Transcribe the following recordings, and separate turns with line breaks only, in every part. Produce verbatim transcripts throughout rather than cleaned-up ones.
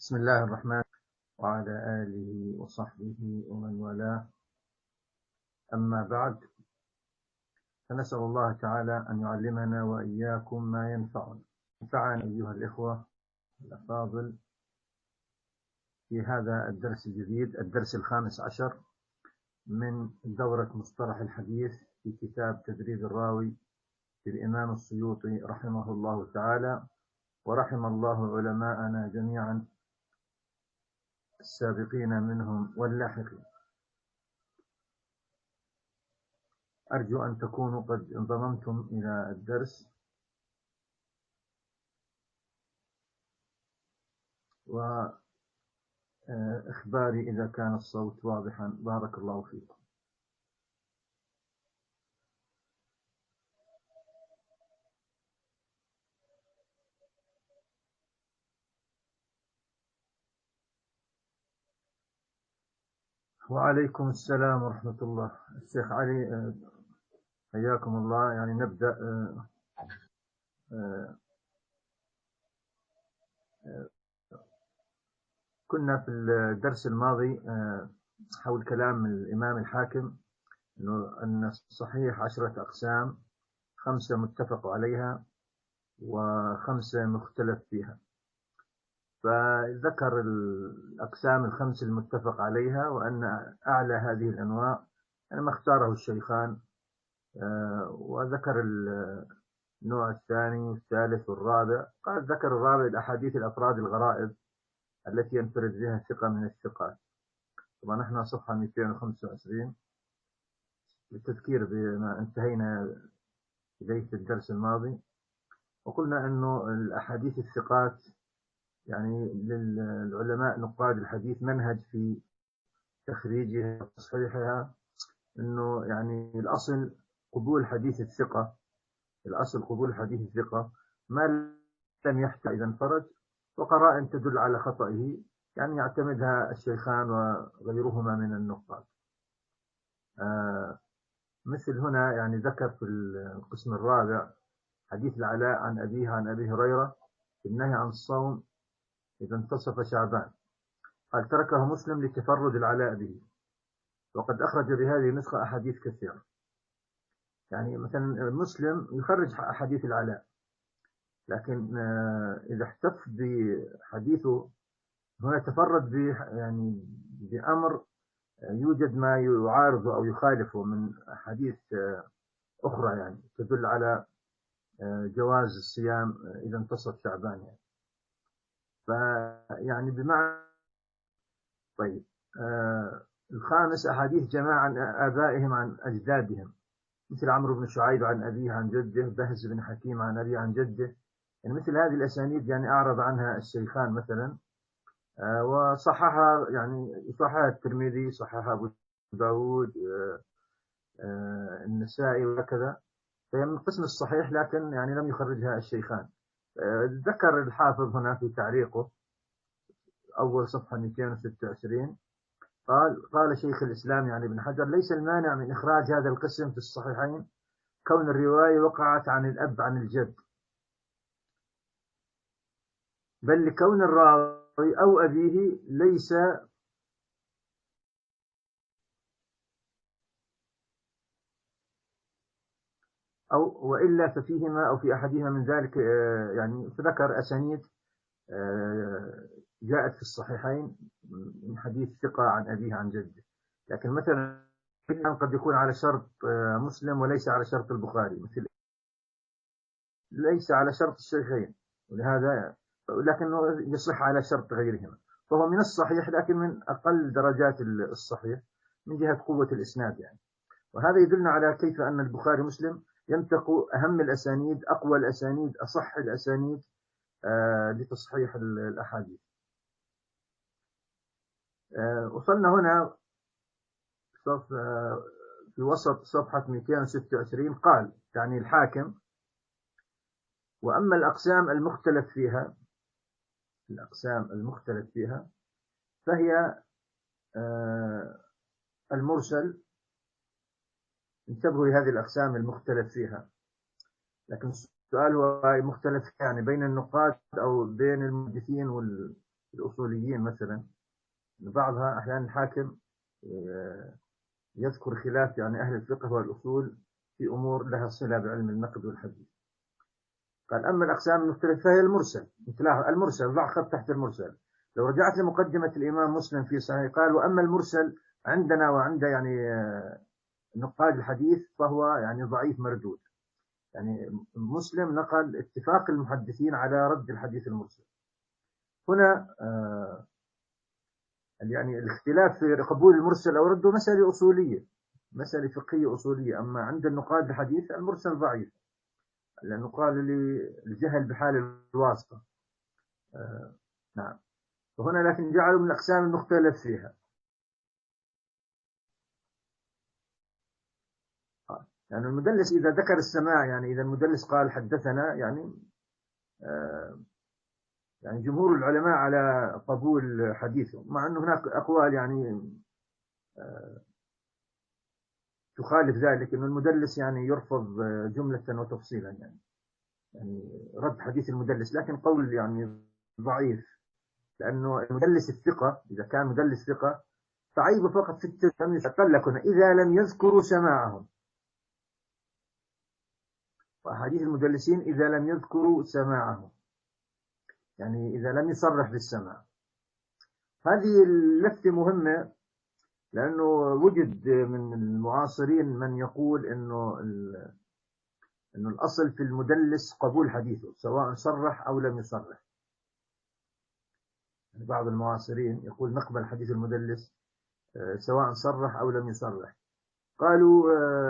بسم الله الرحمن وعلى آله وصحبه ومن والاه، أما بعد، فنسأل الله تعالى أن يعلمنا وإياكم ما ينفعنا. ينفعنا أيها الإخوة الأفاضل في هذا الدرس الجديد، الدرس الخامس عشر من دورة مصطلح الحديث في كتاب تدريب الراوي للإمام السيوطي رحمه الله تعالى، ورحم الله علماءنا جميعا السابقين منهم واللاحقين. أرجو أن تكونوا قد انضممتم إلى الدرس، وإخباري إذا كان الصوت واضحا. بارك الله فيكم. وعليكم السلام ورحمة الله. الشيخ علي، حياكم الله. يعني نبدأ. كنا في الدرس الماضي حول كلام الإمام الحاكم أن الصحيح عشرة أقسام، خمسة متفق عليها وخمسة مختلف فيها. فذكر الأقسام الخمس المتفق عليها، وأن أعلى هذه الأنواع يعني ما اختاره الشيخان، وذكر النوع الثاني والثالث والرابع. قال ذكر الرابع الأحاديث الأفراد الغرائب التي ينفرد بها ثقة من الثقات. طبعا نحن صفحة مئتين وخمسة وعشرين للتذكير بما انتهينا إليه في الدرس الماضي. وقلنا أنه الأحاديث الثقات يعني للعلماء نقاد الحديث منهج في تخريجها وتصحيحها، أنه يعني الأصل قبول حديث الثقة، الأصل قبول حديث الثقة ما لم يحتج إذا انفرد، وقرائن تدل على خطئه يعني يعتمدها الشيخان وغيرهما من النقاد. آه مثل هنا يعني ذكر في القسم الرابع حديث العلاء عن أبيه عن أبي هريرة في النهي عن الصوم إذا انتصف شعبان. قال تركه مسلم لتفرد العلاء به، وقد أخرج بهذه النسخة أحاديث كثيرة. يعني مثلا مسلم يخرج أحاديث العلاء، لكن إذا احتف بحديثه هنا تفرد ب يعني بأمر يوجد ما يعارضه أو يخالفه من أحاديث أخرى يعني تدل على جواز الصيام إذا انتصف شعبان يعني. فيعني بمعنى طيب. آه الخامس أحاديث جماعة عن آبائهم عن أجدادهم، مثل عمرو بن شعيب عن أبيه عن جده، بهز بن حكيم عن أبيه عن جده. يعني مثل هذه الأسانيد يعني أعرض عنها الشيخان مثلا، آه وصححها يعني صححها الترمذي، صححها أبو داود، آه آه النسائي وهكذا. فهي من قسم الصحيح، لكن يعني لم يخرجها الشيخان. آه ذكر الحافظ هنا في تعليقه أول صفحة مئتين وستة وعشرين، قال قال شيخ الإسلام يعني ابن حجر: ليس المانع من إخراج هذا القسم في الصحيحين كون الرواية وقعت عن الأب عن الجد، بل لكون الراوي أو أبيه ليس أو وإلا ففيهما أو في أحدهما من ذلك. يعني فذكر أسانيد جاءت في الصحيحين من حديث ثقة عن أبيه عن جده، لكن مثلا قد يكون على شرط مسلم وليس على شرط البخاري، مثل ليس على شرط الشيخين، ولهذا لكنه يصح على شرط غيرهما، فهو من الصحيح لكن من أقل درجات الصحيح من جهة قوة الإسناد يعني. وهذا يدلنا على كيف أن البخاري ومسلم ينتقوا أهم الأسانيد، أقوى الأسانيد، أصح الأسانيد آه لتصحيح الأحاديث. آه وصلنا هنا آه في وسط صفحة مئتين وستة وعشرين، قال يعني الحاكم: وأما الأقسام المختلف فيها الأقسام المختلف فيها فهي آه المرسل. انتبهوا لهذه الأقسام المختلف فيها، لكن السؤال هو مختلف يعني بين النقاد أو بين المحدثين الأصوليين مثلا، بعضها أحيانا الحاكم يذكر خلاف يعني أهل الفقه والأصول في أمور لها صلة بعلم النقد والحديث. قال أما الأقسام المختلفة فهي المرسل. المرسل ضع خط تحت المرسل. لو رجعت لمقدمة الإمام مسلم في صحيح قال وأما المرسل عندنا وعند يعني نقاد الحديث فهو يعني ضعيف مردود. يعني مسلم نقل اتفاق المحدثين على رد الحديث المرسل. هنا آه يعني الاختلاف في قبول المرسل أو رده مسألة أصولية، مسألة فقهية أصولية. أما عند النقاد الحديث المرسل ضعيف، لأنه قال للجهل بحال الواسطة. آه نعم. وهنا لكن جعلوا من الأقسام المختلف فيها. آه. يعني المدلس إذا ذكر السماع، يعني إذا المدلس قال حدثنا، يعني آه يعني جمهور العلماء على قبول حديثه، مع أنه هناك أقوال يعني آه تخالف ذلك، أن المدلس يعني يرفض جملة وتفصيلا، يعني يعني رد حديث المدلس، لكن قول يعني ضعيف، لأنه المدلس الثقة إذا كان مدلس ثقة فعيبه فقط في التلميذ. قال لك هنا إذا لم يذكروا سماعهم، وأحاديث المدلسين إذا لم يذكروا سماعهم، يعني إذا لم يصرح بالسماع. هذه اللفتة مهمة، لأنه وجد من المعاصرين من يقول إنه إنه الأصل في المدلس قبول حديثه سواء صرح أو لم يصرح. يعني بعض المعاصرين يقول نقبل حديث المدلس سواء صرح أو لم يصرح. قالوا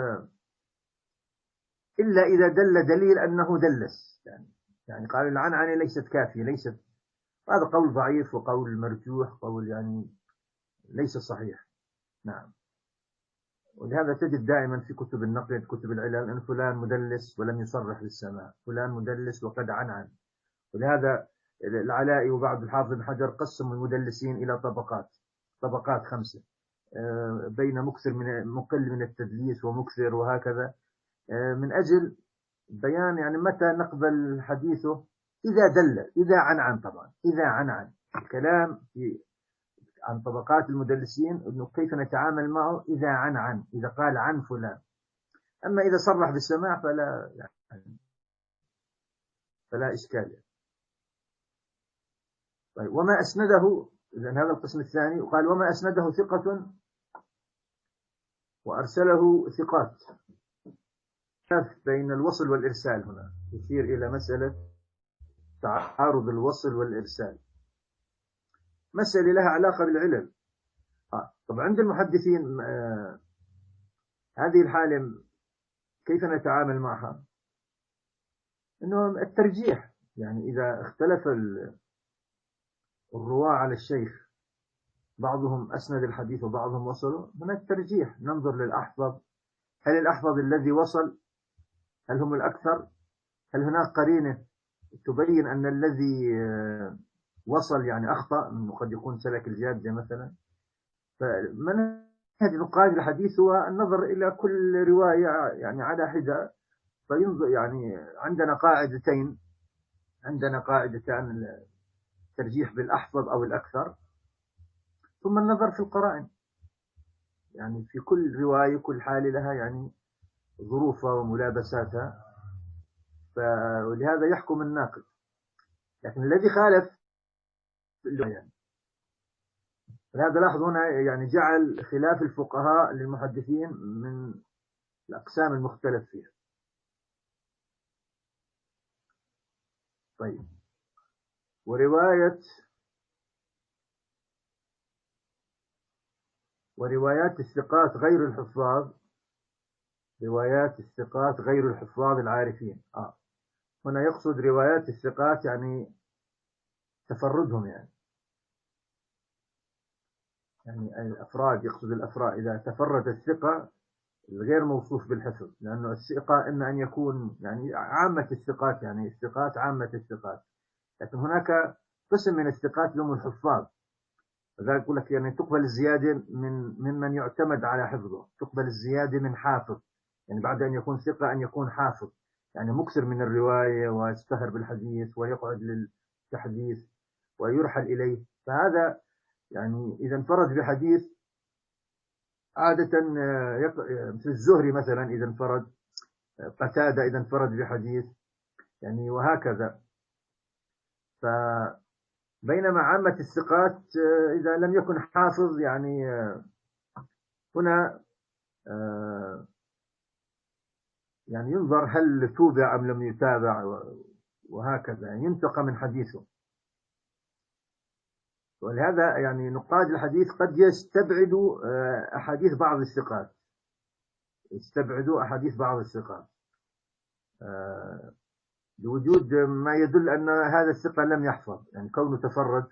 إلا إذا دل دليل أنه دلس، يعني يعني قالوا العنعنة ليست كافية، ليست. هذا قول ضعيف وقول مرجوح، قول يعني ليس صحيح. نعم. ولهذا تجد دائما في كتب النقد كتب العلل أن فلان مدلس ولم يصرح بالسماع، فلان مدلس وقد عنعن. ولهذا العلائي وبعض الحافظ بن حجر قسم المدلسين إلى طبقات، طبقات خمسة، بين مكثر من مقل من التدليس ومكثر وهكذا، من أجل بيان يعني متى نقبل حديثه. إذا دل، إذا عنعن، طبعا إذا عنعن. الكلام في عن طبقات المدلسين إنه كيف نتعامل معه إذا عنعن، إذا قال عن فلان. أما إذا صرح بالسماع فلا يعني فلا إشكال. طيب وما أسنده، إذن هذا القسم الثاني. وقال وما أسنده ثقة وأرسله ثقات. بين الوصل والإرسال هنا يشير إلى مسألة تعارض الوصل والإرسال، مسألة لها علاقة بالعلل. آه. طب عند المحدثين آه هذه الحالة كيف نتعامل معها؟ إنه الترجيح، يعني إذا اختلف الرواة على الشيخ، بعضهم أسند الحديث وبعضهم وصله، هناك ترجيح، ننظر للأحفظ. هل الأحفظ الذي وصل هل هم الأكثر؟ هل هناك قرينة تبين أن الذي وصل يعني أخطأ، أنه قد يكون سلك الجادة مثلا؟ فمنهج نقاد الحديث هو النظر إلى كل رواية يعني على حدة. فينظر يعني عندنا قاعدتين، عندنا قاعدتان: الترجيح بالأحفظ أو الأكثر، ثم النظر في القرائن. يعني في كل رواية كل حالة لها يعني ظروفها وملابساتها، فلهذا يحكم الناقد. لكن الذي خالف يعني هذا لاحظ هنا يعني جعل خلاف الفقهاء للمحدثين من الأقسام المختلف فيها. طيب ورواية وروايات الثقات غير الحفاظ، روايات الثقات غير الحفاظ العارفين. آه. هنا يقصد روايات الثقات يعني تفردهم، يعني يعني الأفراد، يقصد الأفراد. إذا تفرد الثقة الغير موصوف بالحفظ، لأنه الثقة إما أن يكون يعني عامة الثقات، يعني الثقات عامة الثقات، لكن هناك قسم من الثقات لهم الحفاظ. لذلك يقول لك يعني تقبل الزيادة من ممن يعتمد على حفظه، تقبل الزيادة من حافظ، يعني بعد أن يكون ثقة أن يكون حافظ، يعني مكثر من الرواية ويشتهر بالحديث ويقعد للتحديث ويرحل إليه. فهذا يعني إذا انفرد بحديث عادة مثل الزهري مثلا إذا انفرد، قتادة إذا انفرد بحديث، يعني وهكذا. فبينما عامة الثقات إذا لم يكن حافظ يعني هنا يعني ينظر هل توبع أم لم يتابع، وهكذا يعني ينتقى من حديثه. ولهذا يعني نقاد الحديث قد يستبعدوا أحاديث بعض الثقات، يستبعدوا أحاديث بعض الثقات بوجود ما يدل أن هذا الثقة لم يحفظ، يعني كونه تفرد.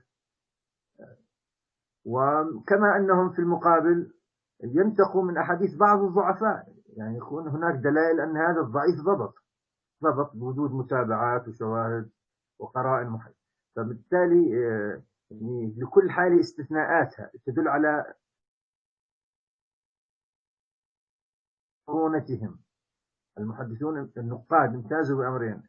وكما أنهم في المقابل ينتقوا من أحاديث بعض الضعفاء، يعني يكون هناك دلائل أن هذا الضعيف ضبط ضبط بوجود متابعات وشواهد وقرائن محيط. فبالتالي يعني لكل حالة استثناءاتها تدل على مرونتهم. المحدثون النقاد امتازوا بأمرين: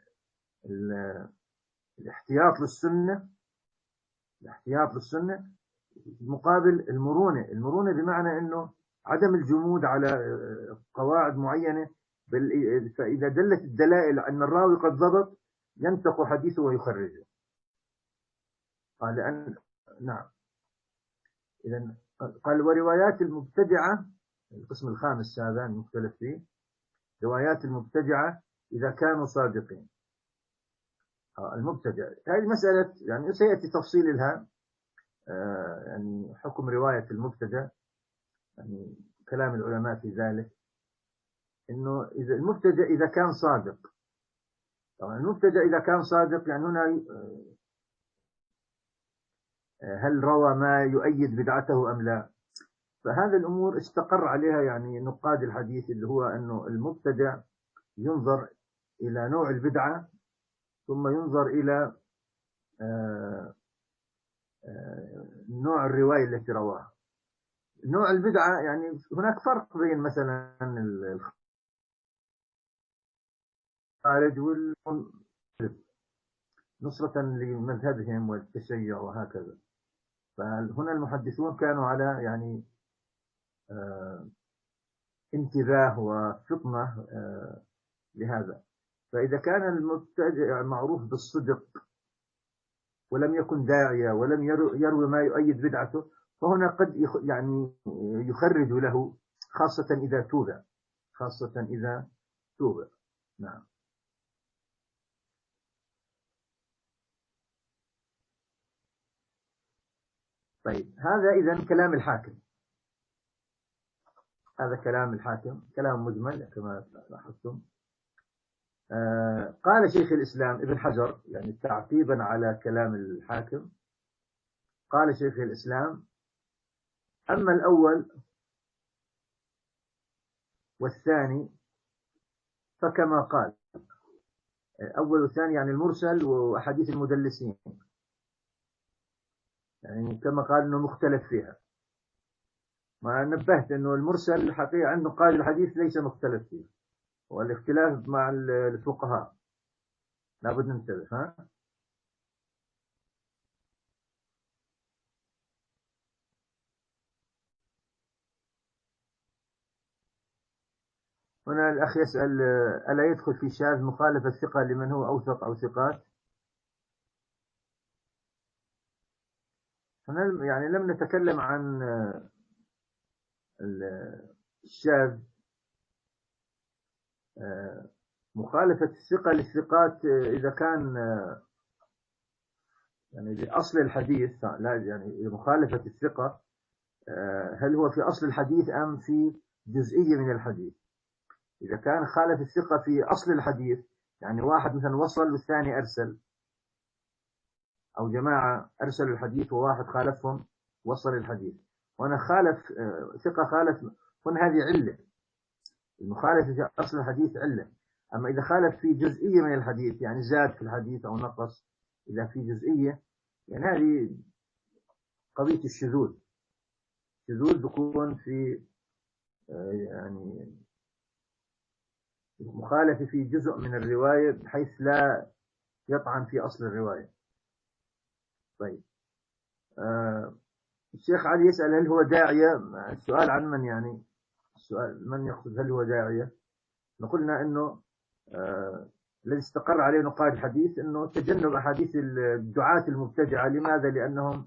الاحتياط للسنة، الاحتياط للسنة مقابل المرونة. المرونة بمعنى أنه عدم الجمود على قواعد معينة، بل فإذا دلت الدلائل أن الراوي قد ضبط ينتقى حديثه ويخرجه. قال أن نعم إذن قال وروايات المبتدعة، القسم الخامس هذا المختلف فيه، روايات المبتدعة إذا كانوا صادقين. المبتدع هذه مسألة يعني سيأتي تفصيل لها، يعني حكم رواية المبتدع، يعني كلام العلماء في ذلك، إنه إذا المبتدع إذا كان صادق. طبعا المبتدع إذا كان صادق يعني هنا هل روى ما يؤيد بدعته أم لا؟ فهذا الأمور استقر عليها يعني نقاد الحديث، اللي هو أنه المبتدع ينظر إلى نوع البدعة، ثم ينظر إلى نوع الرواية التي رواها. نوع البدعة يعني هناك فرق بين مثلا الخارج والمنصرف نصرة لمذهبهم والتشيع وهكذا. فهنا المحدثون كانوا على يعني آه انتباه وفطنة آه لهذا. فإذا كان المبتدع معروف بالصدق ولم يكن داعية ولم يروي ما يؤيد بدعته، فهنا قد يعني يخرج له، خاصة إذا توبع، خاصة إذا توبع. نعم. طيب هذا إذن كلام الحاكم، هذا كلام الحاكم، كلام مجمل كما لاحظتم. آه قال شيخ الإسلام ابن حجر يعني تعقيبا على كلام الحاكم، قال شيخ الإسلام: أما الأول والثاني فكما قال. أول والثاني يعني المرسل وأحاديث المدلسين، يعني كما قال أنه مختلف فيها. ما نبهت أنه المرسل الحقيقة عنده قال الحديث ليس مختلف فيه، والاختلاف مع الفقهاء لابد ننتبه. ها هنا الأخ يسأل: ألا يدخل في شاذ مخالفة الثقة لمن هو أوثق أو ثقات؟ هنا يعني لم نتكلم عن الشاذ، مخالفة الثقة للثقات إذا كان يعني بأصل الحديث، لا يعني مخالفة الثقة هل هو في أصل الحديث أم في جزئية من الحديث. إذا كان خالف الثقة في أصل الحديث، يعني واحد مثلا وصل والثاني أرسل، أو جماعة أرسلوا الحديث وواحد خالفهم وصل الحديث، وأنا خالف ثقة خالف، هنا هذه علة. المخالفة في أصل الحديث علة. أما إذا خالف في جزئية من الحديث، يعني زاد في الحديث أو نقص، إذا في جزئية، يعني هذه قضية الشذوذ. الشذوذ بيكون في يعني مخالفة في جزء من الرواية بحيث لا يطعن في أصل الرواية. طيب آه، الشيخ علي يسأل هل هو داعية؟ السؤال عن من يعني؟ السؤال من يقصد هل هو داعية؟ قلنا أنه آه، الذي استقر عليه نقاد الحديث أنه تجنب أحاديث الدعاة المبتدعة. لماذا؟ لأنهم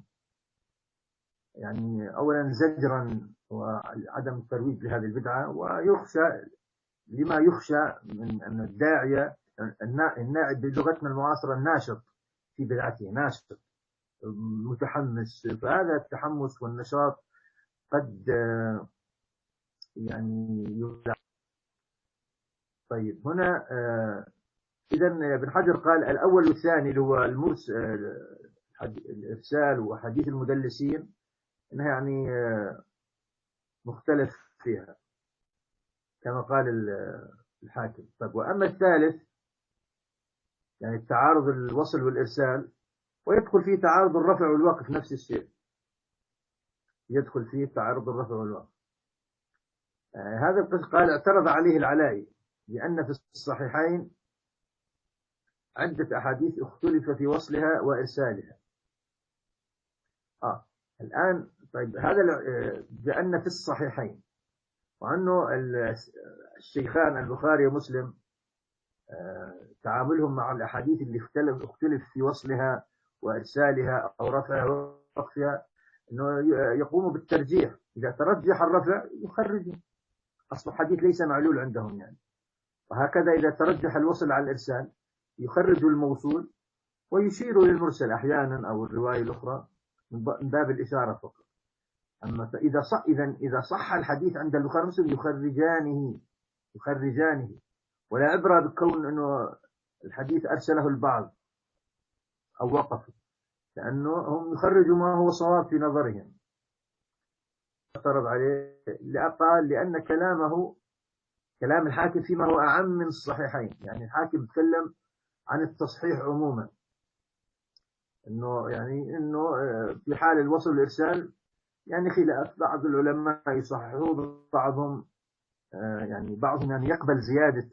يعني أولا زجرا وعدم الترويج لهذه البدعة، ويخشى لما يخشى من أن الداعية النائب بلغتنا المعاصرة الناشط في بدعته، ناشط متحمس، فهذا التحمس والنشاط قد يعني يبدع. طيب هنا إذا ابن حجر قال الأول والثاني اللي هو المرسل الإرسال وحديث المدلسين إنها يعني مختلف فيها كما قال الحاكم. طيب وأما الثالث يعني التعارض الوصل والإرسال، ويدخل فيه تعارض الرفع والوقف، نفس الشيء يدخل فيه تعارض الرفع والوقف. آه هذا القسم قال اعترض عليه العلائي لأن في الصحيحين عدة أحاديث اختلف في وصلها وإرسالها. آه الآن طيب هذا بأن في الصحيحين، وأنه الشيخان البخاري ومسلم آه تعاملهم مع الأحاديث اللي اختلف, اختلف في وصلها وإرسالها أو رفعها ووقفها، أنه يقوم بالترجيح. إذا ترجح الرفع يخرجه، أصل الحديث ليس معلول عندهم يعني. وهكذا إذا ترجح الوصل على الإرسال يخرج الموصول ويشير للمرسل أحيانا أو الرواية الأخرى من باب الإشارة فقط. أما إذا صح إذا إذا صح الحديث عند البخاري ومسلم يخرجانه يخرجانه ولا عبرة بكون أنه الحديث أرسله البعض أو وقف، لأنه هم يخرجوا ما هو صواب في نظرهم. اعترض عليه لأقال لأن كلامه كلام الحاكم فيما هو أعم من الصحيحين. يعني الحاكم يتكلم عن التصحيح عموما، إنه يعني إنه في حال الوصل والإرسال يعني خلاف، بعض العلماء يصححوا، بعضهم يعني بعضهم يعني يقبل زيادة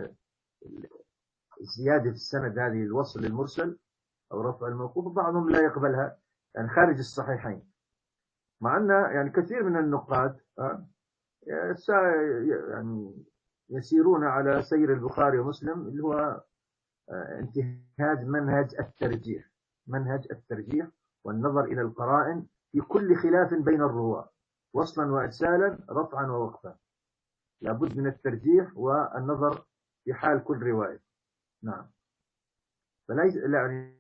زيادة السند هذه الوصل للمرسل أو رفع الموقوف، وبعضهم لا يقبلها يعني خارج الصحيحين. مع أن يعني كثير من النقاد يعني يسيرون على سير البخاري ومسلم اللي هو انتهاج منهج الترجيح، منهج الترجيح والنظر إلى القرائن في كل خلاف بين الرواة وصلا وإرسالا رفعا ووقفا، لابد من الترجيح والنظر في حال كل رواية. نعم. فليس يعني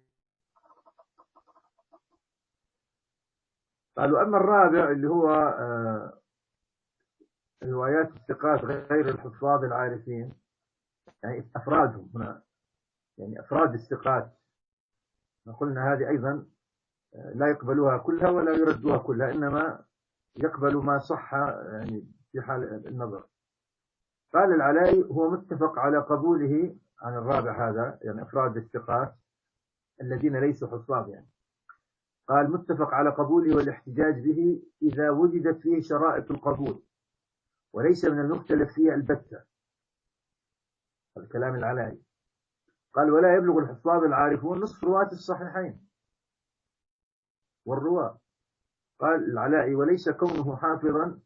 قالوا أما الرابع اللي هو آه روايات الثقات غير الحفاظ العارفين، يعني أفرادهم هنا، يعني أفراد الثقات قلنا هذه أيضا لا يقبلوها كلها ولا يردوها كلها، إنما يقبل ما صح يعني في حال النظر. قال العلائي هو متفق على قبوله عن الرابع هذا، يعني أفراد الثقات الذين ليسوا حفاظ يعني. قال متفق على قبوله والاحتجاج به إذا وجدت فيه شرائط القبول وليس من المختلف فيه البتة. الكلام العلائي قال ولا يبلغ الحفاظ العارفون نصف رواة الصحيحين والرواة. قال العلائي وليس كونه حافظا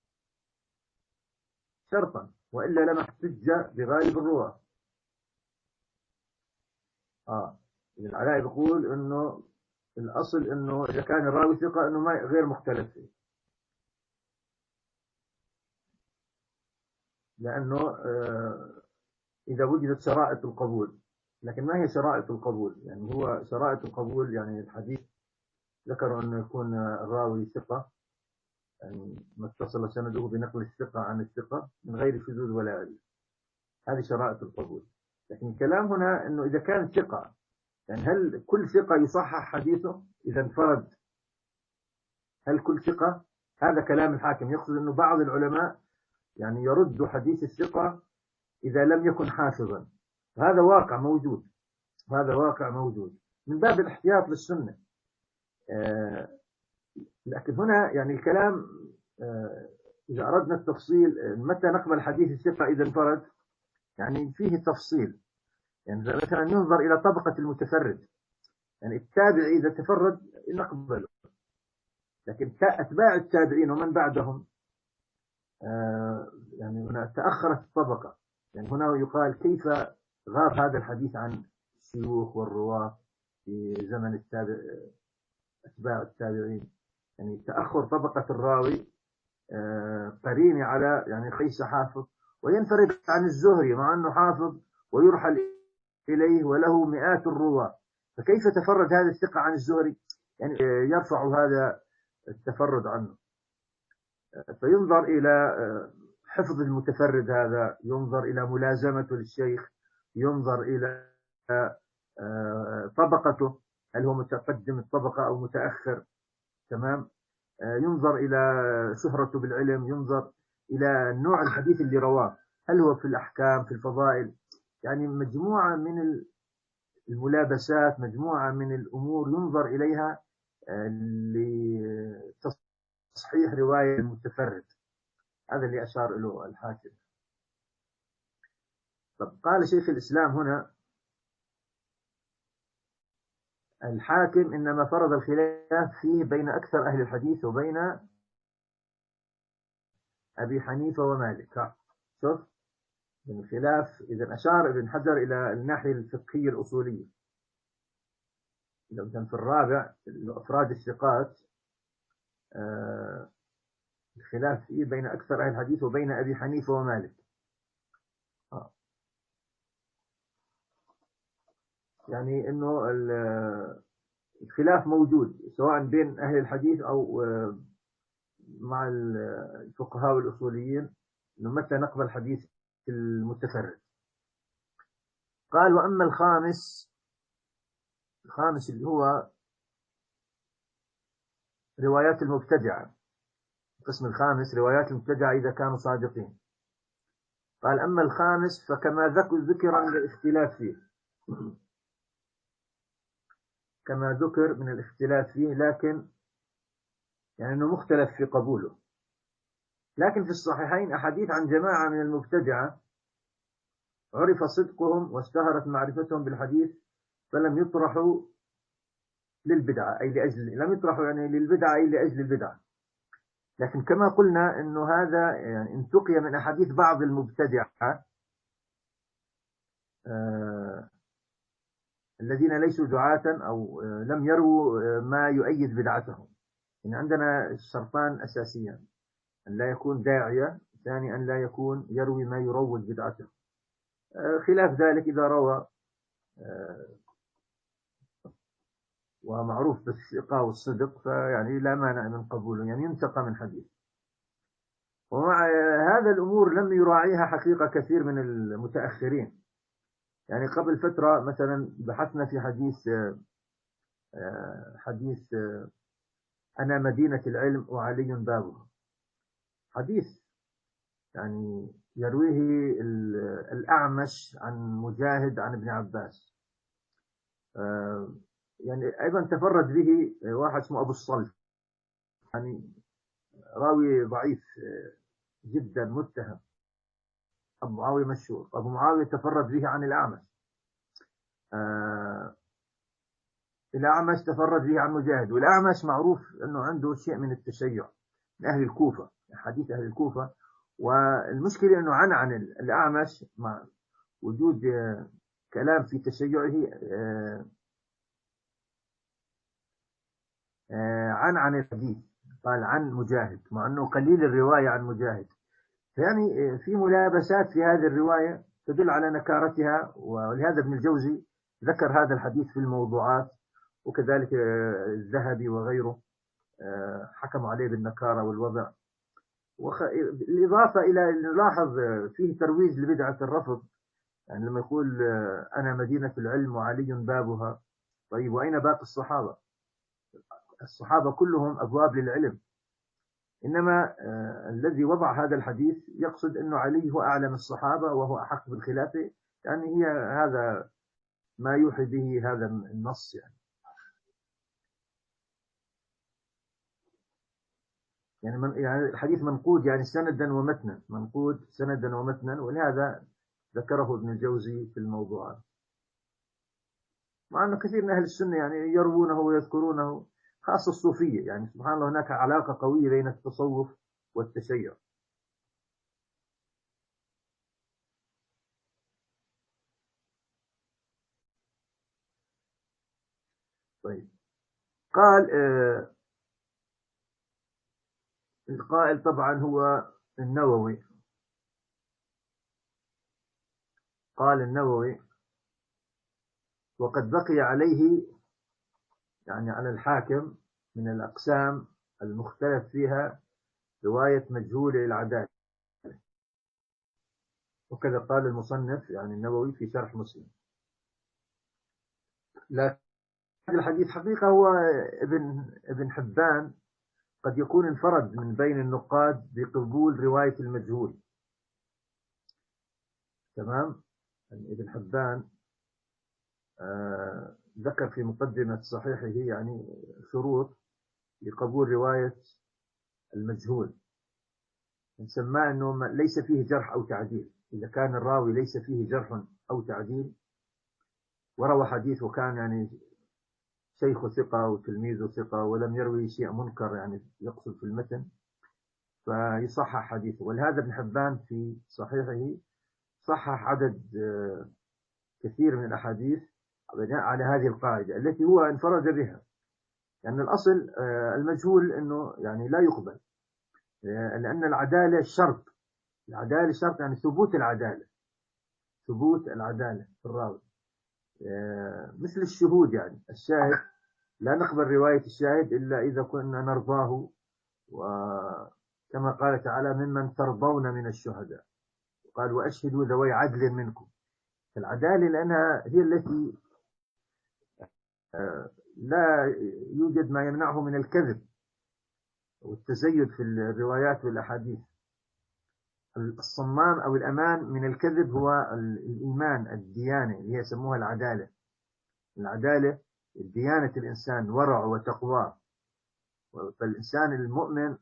شرطا وإلا لما احتج بغالب الرواة. آه العلائي بيقول إنه الأصل إنه إذا كان الراوي ثقة إنه ما غير مختلف فيه، لأنه آه إذا وجدت شرائط القبول. لكن ما هي شرائط القبول؟ يعني هو شرائط القبول يعني الحديث ذكروا أنه يكون الراوي ثقة، يعني ما اتصل سنده بنقل الثقة عن الثقة من غير شذوذ ولا علة، هذه شرائط القبول. لكن الكلام هنا أنه إذا كان ثقة، يعني هل كل ثقة يصحح حديثه إذا انفرد؟ هل كل ثقة؟ هذا كلام الحاكم، يقصد أنه بعض العلماء يعني يرد حديث الثقة إذا لم يكن حافظا. هذا واقع موجود، هذا واقع موجود من باب الاحتياط للسنة. آه لكن هنا يعني الكلام آه إذا أردنا التفصيل متى نقبل حديث الثقة إذا انفرد، يعني فيه تفصيل. يعني مثلا ينظر إلى طبقة المتفرد، يعني التابع إذا تفرد نقبله، لكن أتباع التابعين ومن بعدهم يعني هنا تأخرت الطبقة. يعني هنا يقال كيف غاب هذا الحديث عن الشيوخ والرواة في زمن التابع أتباع التابعين. يعني تأخر طبقة الراوي قرين على يعني قيس حافظ، وينفرد عن الزهري مع أنه حافظ ويرحل إليه وله مئات الرواة، فكيف تفرد هذا الثقة عن الزهري؟ يعني يرفع هذا التفرد عنه. فينظر إلى حفظ المتفرد هذا، ينظر إلى ملازمته للشيخ، ينظر إلى طبقته، هل هو متقدم الطبقة أو متأخر، تمام، ينظر إلى شهرته بالعلم، ينظر إلى نوع الحديث اللي رواه، هل هو في الأحكام في الفضائل. يعني مجموعة من الملابسات، مجموعة من الأمور ينظر إليها لتصحيح رواية المتفرد. هذا اللي أشار له الحاكم. طب قال شيخ الإسلام هنا الحاكم إنما فرض الخلاف فيه بين أكثر أهل الحديث وبين أبي حنيفة ومالك. شوف الخلاف، إذا أشار ابن حجر إلى الناحية الفقهية الأصولية. إذا كان في الرابع أفراد الثقات آه الخلاف فيه بين أكثر أهل الحديث وبين أبي حنيفة ومالك. آه. يعني إنه الخلاف موجود سواء بين أهل الحديث أو مع الفقهاء والأصوليين إنه متى نقبل حديث المتفرد. قال وأما الخامس، الخامس اللي هو روايات المبتدعة، القسم الخامس روايات المبتدعة إذا كانوا صادقين. قال أما الخامس فكما ذكر من الاختلاف فيه كما ذكر من الاختلاف فيه لكن يعني أنه مختلف في قبوله. لكن في الصحيحين أحاديث عن جماعة من المبتدعة عرف صدقهم واشتهرت معرفتهم بالحديث فلم يطرحوا للبدعة أي لأجل لم يطرحوا يعني للبدعة أي لأجل البدعة. لكن كما قلنا أنه هذا يعني انتقي من أحاديث بعض المبتدعة آه الذين ليسوا دعاة أو آه لم يروا آه ما يؤيد بدعتهم. يعني عندنا الشرطان أساسيان: أن لا يكون داعية، ثاني أن لا يكون يروي ما يروج بدعته. آه خلاف ذلك إذا روى آه ومعروف بالثقة والصدق فيعني لا مانع من قبوله، يعني ينتقى من حديث. ومع هذا الأمور لم يراعيها حقيقة كثير من المتأخرين. يعني قبل فترة مثلا بحثنا في حديث حديث أنا مدينة العلم وعلي بابها، حديث يعني يرويه الأعمش عن مجاهد عن ابن عباس، يعني أيضا تفرد به واحد اسمه أبو الصلت، يعني راوي ضعيف جدا متهم، أبو معاوية مشهور. أبو معاوية تفرد به عن الأعمش، آه الأعمش تفرد به عن مجاهد، والأعمش معروف أنه عنده شيء من التشيع من أهل الكوفة، حديث أهل الكوفة. والمشكلة أنه عن عن الأعمش مع وجود آه كلام في تشيعه آه آه عن عن الحديث، قال عن مجاهد مع أنه قليل الرواية عن مجاهد. يعني في ملابسات في هذه الرواية تدل على نكارتها، ولهذا ابن الجوزي ذكر هذا الحديث في الموضوعات، وكذلك الذهبي وغيره حكموا عليه بالنكارة والوضع. بالإضافة إلى نلاحظ فيه ترويج لبدعة الرفض، يعني لما يقول أنا مدينة العلم وعلي بابها. طيب وأين باقي الصحابة؟ الصحابة كلهم أبواب للعلم، إنما آه الذي وضع هذا الحديث يقصد أنه علي هو أعلم الصحابة وهو أحق بالخلافة، يعني هي هذا ما يوحي به هذا النص. يعني يعني, من يعني الحديث منقود يعني سندا ومتنا، منقود سندا ومتنا، ولهذا ذكره ابن الجوزي في الموضوعات، مع أنه كثير من أهل السنة يعني يروونه ويذكرونه خاصة الصوفية، يعني سبحان الله هناك علاقة قوية بين التصوف والتشيع. طيب، قال آه القائل طبعا هو النووي. قال النووي: وقد بقي عليه، يعني على الحاكم، من الأقسام المختلف فيها رواية مجهول العدالة. وكذا قال المصنف يعني النووي في شرح مسلم. لكن الحديث حقيقة هو ابن ابن حبان قد يكون انفرد من بين النقاد بقبول رواية المجهول. تمام. يعني ابن حبان آه ذكر في مقدمة صحيحه يعني شروط لقبول رواية المجهول، نسماه أنه ليس فيه جرح أو تعديل. إذا كان الراوي ليس فيه جرح أو تعديل وروى حديث وكان يعني شيخ ثقة وتلميذ ثقة ولم يروي شيء منكر، يعني يقصد في المتن، فيصحح حديثه. ولهذا ابن حبان في صحيحه صحح عدد كثير من الأحاديث بناء على هذه القاعدة التي هو انفرد بها. لأن يعني الأصل المجهول أنه يعني لا يقبل، لأن العدالة شرط. العدالة شرط، يعني ثبوت العدالة، ثبوت العدالة في الراوي. مثل الشهود، يعني الشاهد لا نقبل رواية الشاهد إلا إذا كنا نرضاه، وكما قال تعالى: ممن ترضون من الشهداء. قال: وأشهدوا ذوي عدل منكم. العدالة لأنها هي التي لا يوجد ما يمنعه من الكذب والتزيد في الروايات والأحاديث. الصمام أو الأمان من الكذب هو الإيمان، الديانة اللي هي يسموها العدالة. العدالة ديانة الإنسان، ورع وتقوى. فالإنسان المؤمن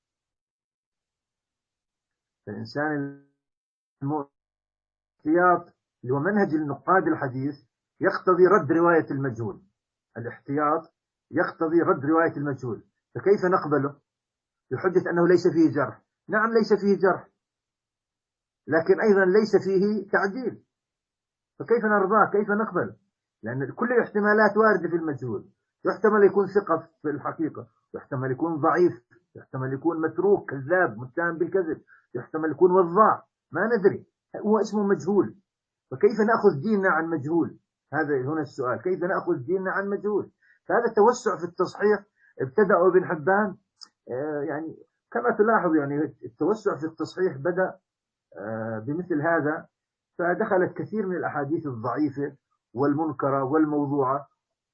فالإنسان المؤمن الاحتياط اللي هو منهج النقاد الحديث يقتضي رد رواية المجهول. الاحتياط يقتضي رد رواية المجهول، فكيف نقبله بحجة أنه ليس فيه جرح؟ نعم ليس فيه جرح، لكن أيضا ليس فيه تعديل، فكيف نرضاه؟ كيف نقبل؟ لأن كل الاحتمالات واردة في المجهول. يحتمل يكون ثقة في الحقيقة، يحتمل يكون ضعيف، يحتمل يكون متروك كذاب متهم بالكذب، يحتمل يكون وضاع، ما ندري، هو اسمه مجهول. فكيف نأخذ ديننا عن مجهول؟ هذا هنا السؤال، كيف نأخذ ديننا عن مجهول؟ فهذا التوسع في التصحيح ابتدأوا ابن حبان يعني كما تلاحظ، يعني التوسع في التصحيح بدأ بمثل هذا، فدخلت كثير من الأحاديث الضعيفة والمنكرة والموضوعة.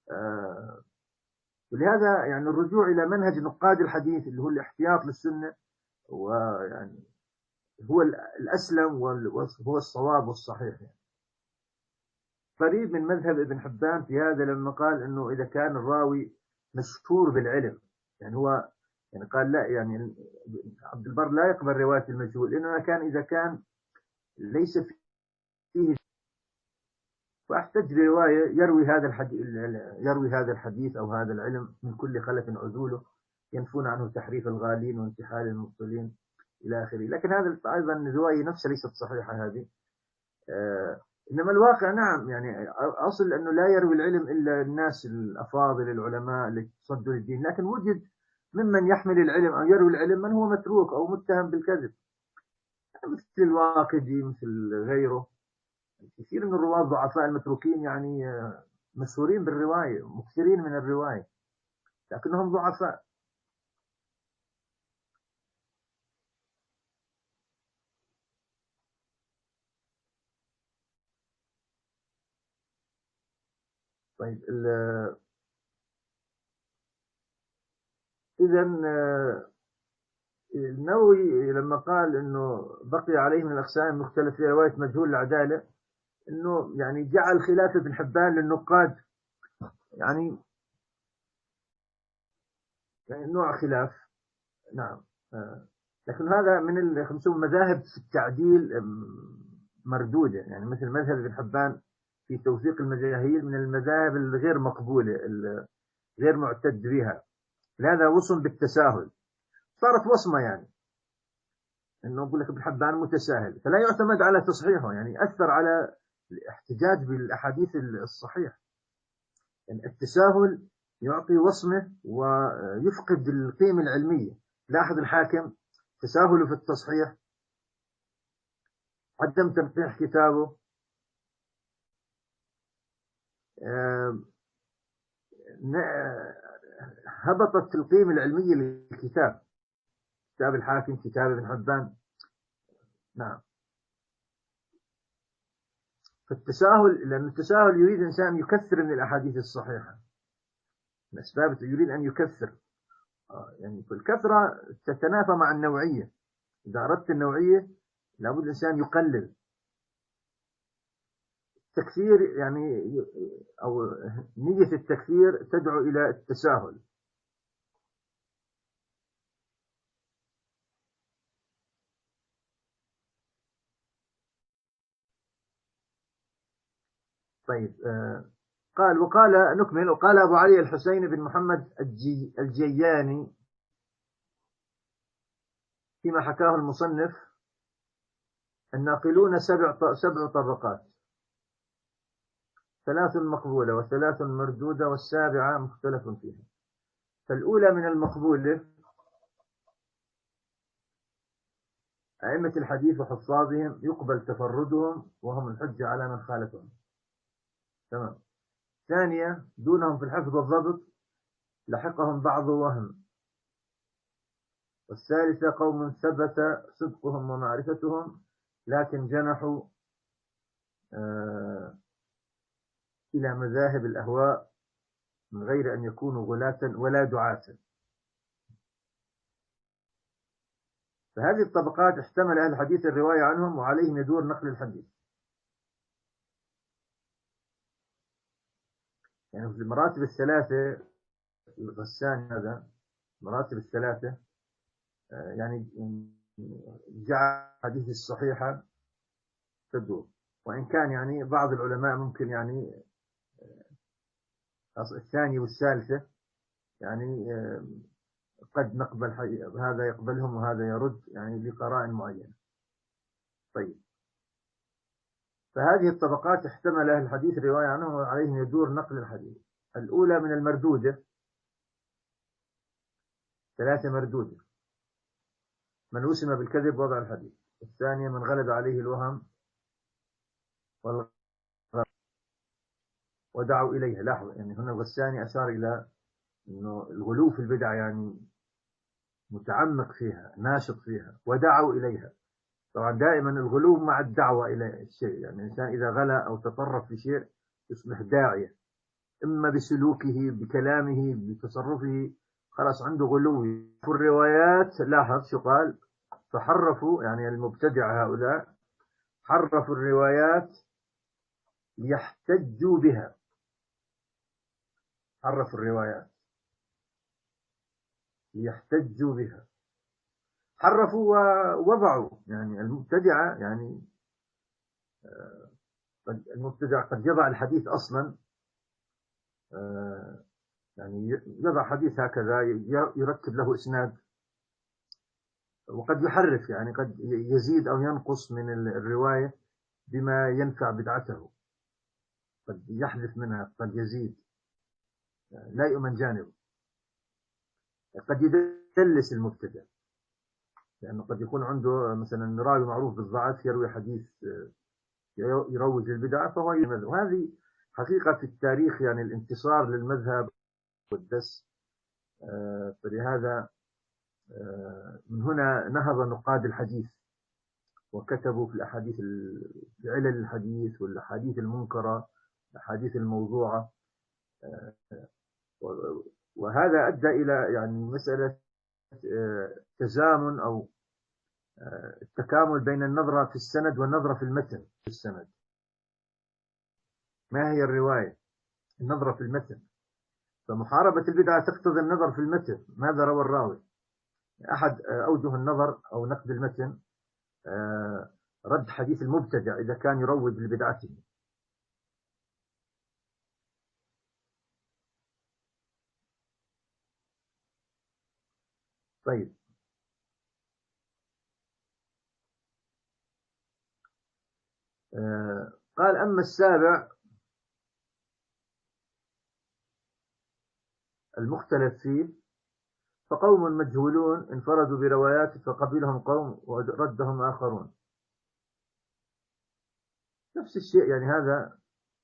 ولهذا يعني الرجوع إلى منهج نقاد الحديث اللي هو الاحتياط للسنة ويعني هو الأسلم وهو الصواب والصحيح. يعني قريب من مذهب ابن حبان في هذا لما قال إنه إذا كان الراوي مشهور بالعلم، يعني هو يعني قال لا، يعني عبد البر لا يقبل رواية المجهول، لأنه كان إذا كان ليس فيه، فأحتج برواية يروي هذا الحديث يروي هذا الحديث أو هذا العلم من كل خلف عدوله ينفون عنه تحريف الغالين وانتحال المبطلين إلى آخره. لكن هذا أيضا الرواية نفسها ليست صحيحة هذه. آه إنما الواقع نعم، يعني أصل أنه لا يروي العلم إلا الناس الأفاضل العلماء اللي تصدوا للدين، لكن وجد ممن يحمل العلم أو يروي العلم من هو متروك أو متهم بالكذب، مثل الواقدي، مثل غيره. كثير من الرواة الضعفاء المتروكين يعني مشهورين بالرواية، مكثرين من الرواية، لكنهم ضعفاء. طيب، إذا النووي لما قال إنه بقي عليه من الأقسام المختلفة في رواية مجهول العدالة، إنه يعني جعل خلاف ابن حبان للنقاد يعني يعني نوع خلاف. نعم. لكن هذا من الخمسون مذاهب في التعديل مردودة، يعني مثل مذهب ابن حبان في توثيق المجاهيل من المذاهب الغير مقبولة، غير معتد بها. لهذا وصم بالتساهل، صارت وصمة يعني انه يقول لك ابن حبان متساهل، فلا يعتمد على تصحيحه، يعني اثر على الاحتجاج بالاحاديث الصحيحه. يعني التساهل يعطي وصمه ويفقد القيمه العلميه. لاحظ الحاكم تساهله في التصحيح، عدم تنقيح كتابه، هبطت القيمه العلميه للكتاب، كتاب الحاكم، كتاب ابن حبان. نعم. فالتساهل، لأن التساهل يريد الإنسان يكثر من الأحاديث الصحيحة، من أسباب يريد أن يكثر، يعني في الكثرة تتنافى مع النوعية. إذا أردت النوعية لابد الإنسان يقلل. التكثير يعني أو نية التكثير تدعو إلى التساهل. طيب، قال وقال نكمل. وقال أبو علي الحسين بن محمد الجي الجياني فيما حكاه المصنف: الناقلون سبع سبع طبقات، ثلاث مقبولة وثلاث مردودة والسابعة مختلف فيها. فالأولى من المقبولة أئمة الحديث وحفاظهم يقبل تفردهم وهم الحجة على من خالفهم. تمام. ثانية دونهم في الحفظ والضبط لحقهم بعض وهم. والثالثة قوم ثبت صدقهم ومعرفتهم لكن جنحوا آه إلى مذاهب الأهواء من غير أن يكونوا غلاة ولا دعاة. فهذه الطبقات احتمل أهل الحديث الرواية عنهم وعليهم يدور نقل الحديث. يعني في المراتب الثلاثة، الغسان هذا مراتب الثلاثة يعني جعل الحديث الصحيحة تدور. وإن كان يعني بعض العلماء ممكن يعني الثانية والثالثة يعني قد نقبل هذا يقبلهم وهذا يرد يعني لقرائن معينة. طيب، فهذه الطبقات احتمل أهل الحديث الرواية عنهم وعليهم يدور نقل الحديث. الأولى من المردودة، ثلاثة مردودة: من وسم بالكذب وضع الحديث. الثانية من غلب عليه الوهم والغلط ودعوا إليها. لاحظوا يعني هنا الغساني أشار إلى أنه الغلو في البدع يعني متعمق فيها، ناشط فيها، ودعوا إليها. طبعا دائما الغلو مع الدعوة إلى الشيء، يعني الإنسان إذا غلا أو تطرف في شيء يصبح داعية، إما بسلوكه، بكلامه، بتصرفه، خلاص عنده غلو في الروايات. لاحظ شو قال: فحرفوا، يعني المبتدع هؤلاء حرفوا الروايات ليحتجوا بها. حرفوا الروايات ليحتجوا بها، حرفوا ووضعوا. يعني المبتدع يعني المبتدع قد يضع الحديث أصلا، يعني يضع حديث هكذا يرتب له إسناد، وقد يحرف، يعني قد يزيد أو ينقص من الرواية بما ينفع بدعته، قد يحذف منها، قد يزيد، لا يؤمن جانبه. قد يدلس المبتدع، لأنه قد يكون عنده مثلا راوي معروف بالضعف يروي حديث يروج للبدع فهو يمذهب. وهذه حقيقة في التاريخ، يعني الانتصار للمذهب والدس. فلهذا من هنا نهض نقاد الحديث وكتبوا في الأحاديث، في علل الحديث والأحاديث المنكرة، الأحاديث الموضوعة. وهذا أدى إلى يعني مسألة تزامن أو التكامل بين النظرة في السند والنظرة في المتن. في السند ما هي الرواية؟ النظرة في المتن. فمحاربة البدعة تقتضي النظر في المتن، ماذا روى الراوي. أحد أوجه النظر أو نقد المتن رد حديث المبتدع إذا كان يروج لبدعته. طيب، آه قال: أما السابع المختلف فيه فقوم مجهولون انفردوا بروايات فقبلهم قوم وردهم آخرون. نفس الشيء يعني هذا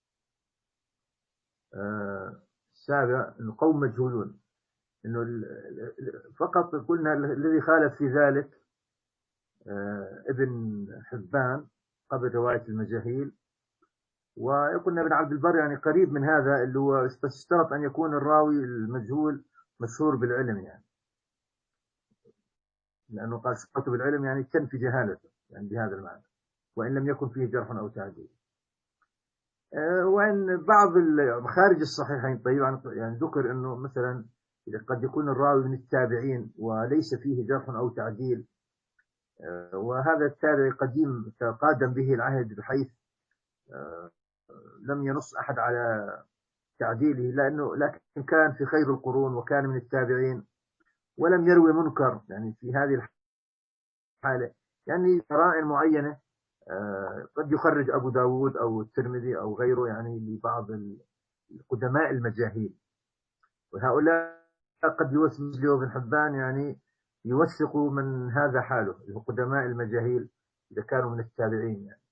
آه السابع إنه قوم مجهولون، إنه فقط قلنا الذي خالف في ذلك آه ابن حبان قبل رواية المجاهيل، وقلنا ابن عبد البر يعني قريب من هذا، اللي هو بس اشترط أن يكون الراوي المجهول مشهور بالعلم، يعني لأنه قال ثقته بالعلم يعني تنفي جهالته، يعني بهذا المعنى، وإن لم يكن فيه جرح أو تعديل. أه وإن بعض خارج الصحيحين طيب يعني ذكر أنه مثلا قد يكون الراوي من التابعين وليس فيه جرح أو تعديل، أه وهذا التابعي قديم تقادم به العهد بحيث أه لم ينص أحد على تعديله، لأنه لكن كان في خير القرون وكان من التابعين ولم يروي منكر، يعني في هذه الحالة يعني قرائن معينة قد يخرج أبو داود أو الترمذي أو غيره يعني لبعض القدماء المجاهيل، وهؤلاء قد يوثق له ابن حبان يعني يوثقوا من هذا حاله، القدماء المجاهيل إذا كانوا من التابعين يعني.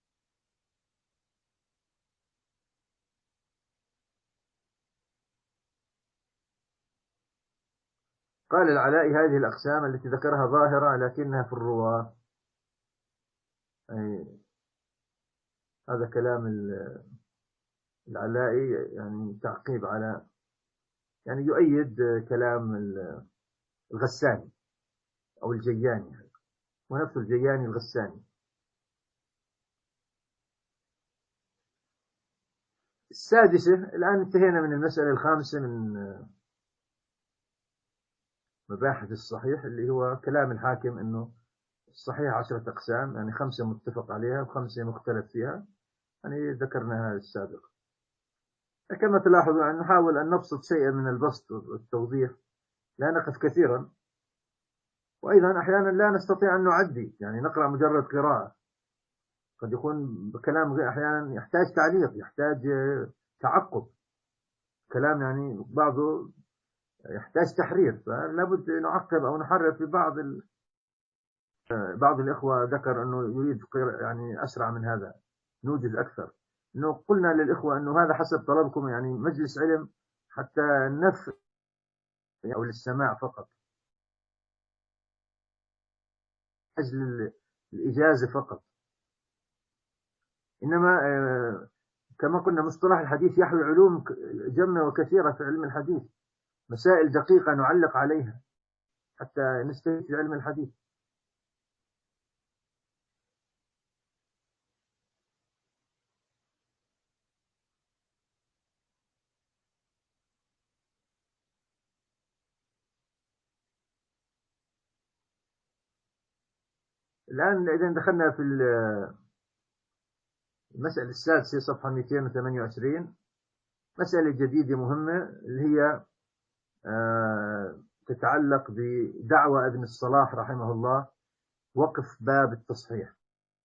قال العلاء: هذه الأقسام التي ذكرها ظاهرة لكنها في الرواة. أي هذا كلام العلائي يعني تعقيب على، يعني يؤيد كلام الغساني أو الجياني، ونفس الجياني الغساني. السادسة، الآن انتهينا من المسألة الخامسة من مباحث الصحيح، اللي هو كلام الحاكم أنه الصحيح عشرة أقسام، يعني خمسة متفق عليها وخمسة مختلف فيها، يعني ذكرنا هذا السابق. كما تلاحظوا أن نحاول أن نبسط شيئا من البسط والتوضيح، لا نقف كثيرا، وأيضا أحيانا لا نستطيع أن نعدي، يعني نقرأ مجرد قراءة، قد يكون كلام أحيانا يحتاج تعليق، يحتاج تعقب، كلام يعني بعضه يحتاج تحرير، فلا بد نعقب أو نحرر في بعض ال... بعض الإخوة ذكر أنه يريد يعني أسرع من هذا، نوجز أكثر، أنه قلنا للإخوة أنه هذا حسب طلبكم، يعني مجلس علم حتى النفع أو للسماع فقط، أجل الإجازة فقط. إنما كما قلنا مصطلح الحديث يحوي علوم جمة وكثيرة في علم الحديث، مسائل دقيقة نعلق عليها حتى نستفيد في علم الحديث. الآن إذا دخلنا في المسألة السادسة صفحة مئتين وثمانية وعشرين، مسألة جديدة مهمة اللي هي تتعلق بدعوى ابن الصلاح رحمه الله وقف باب التصحيح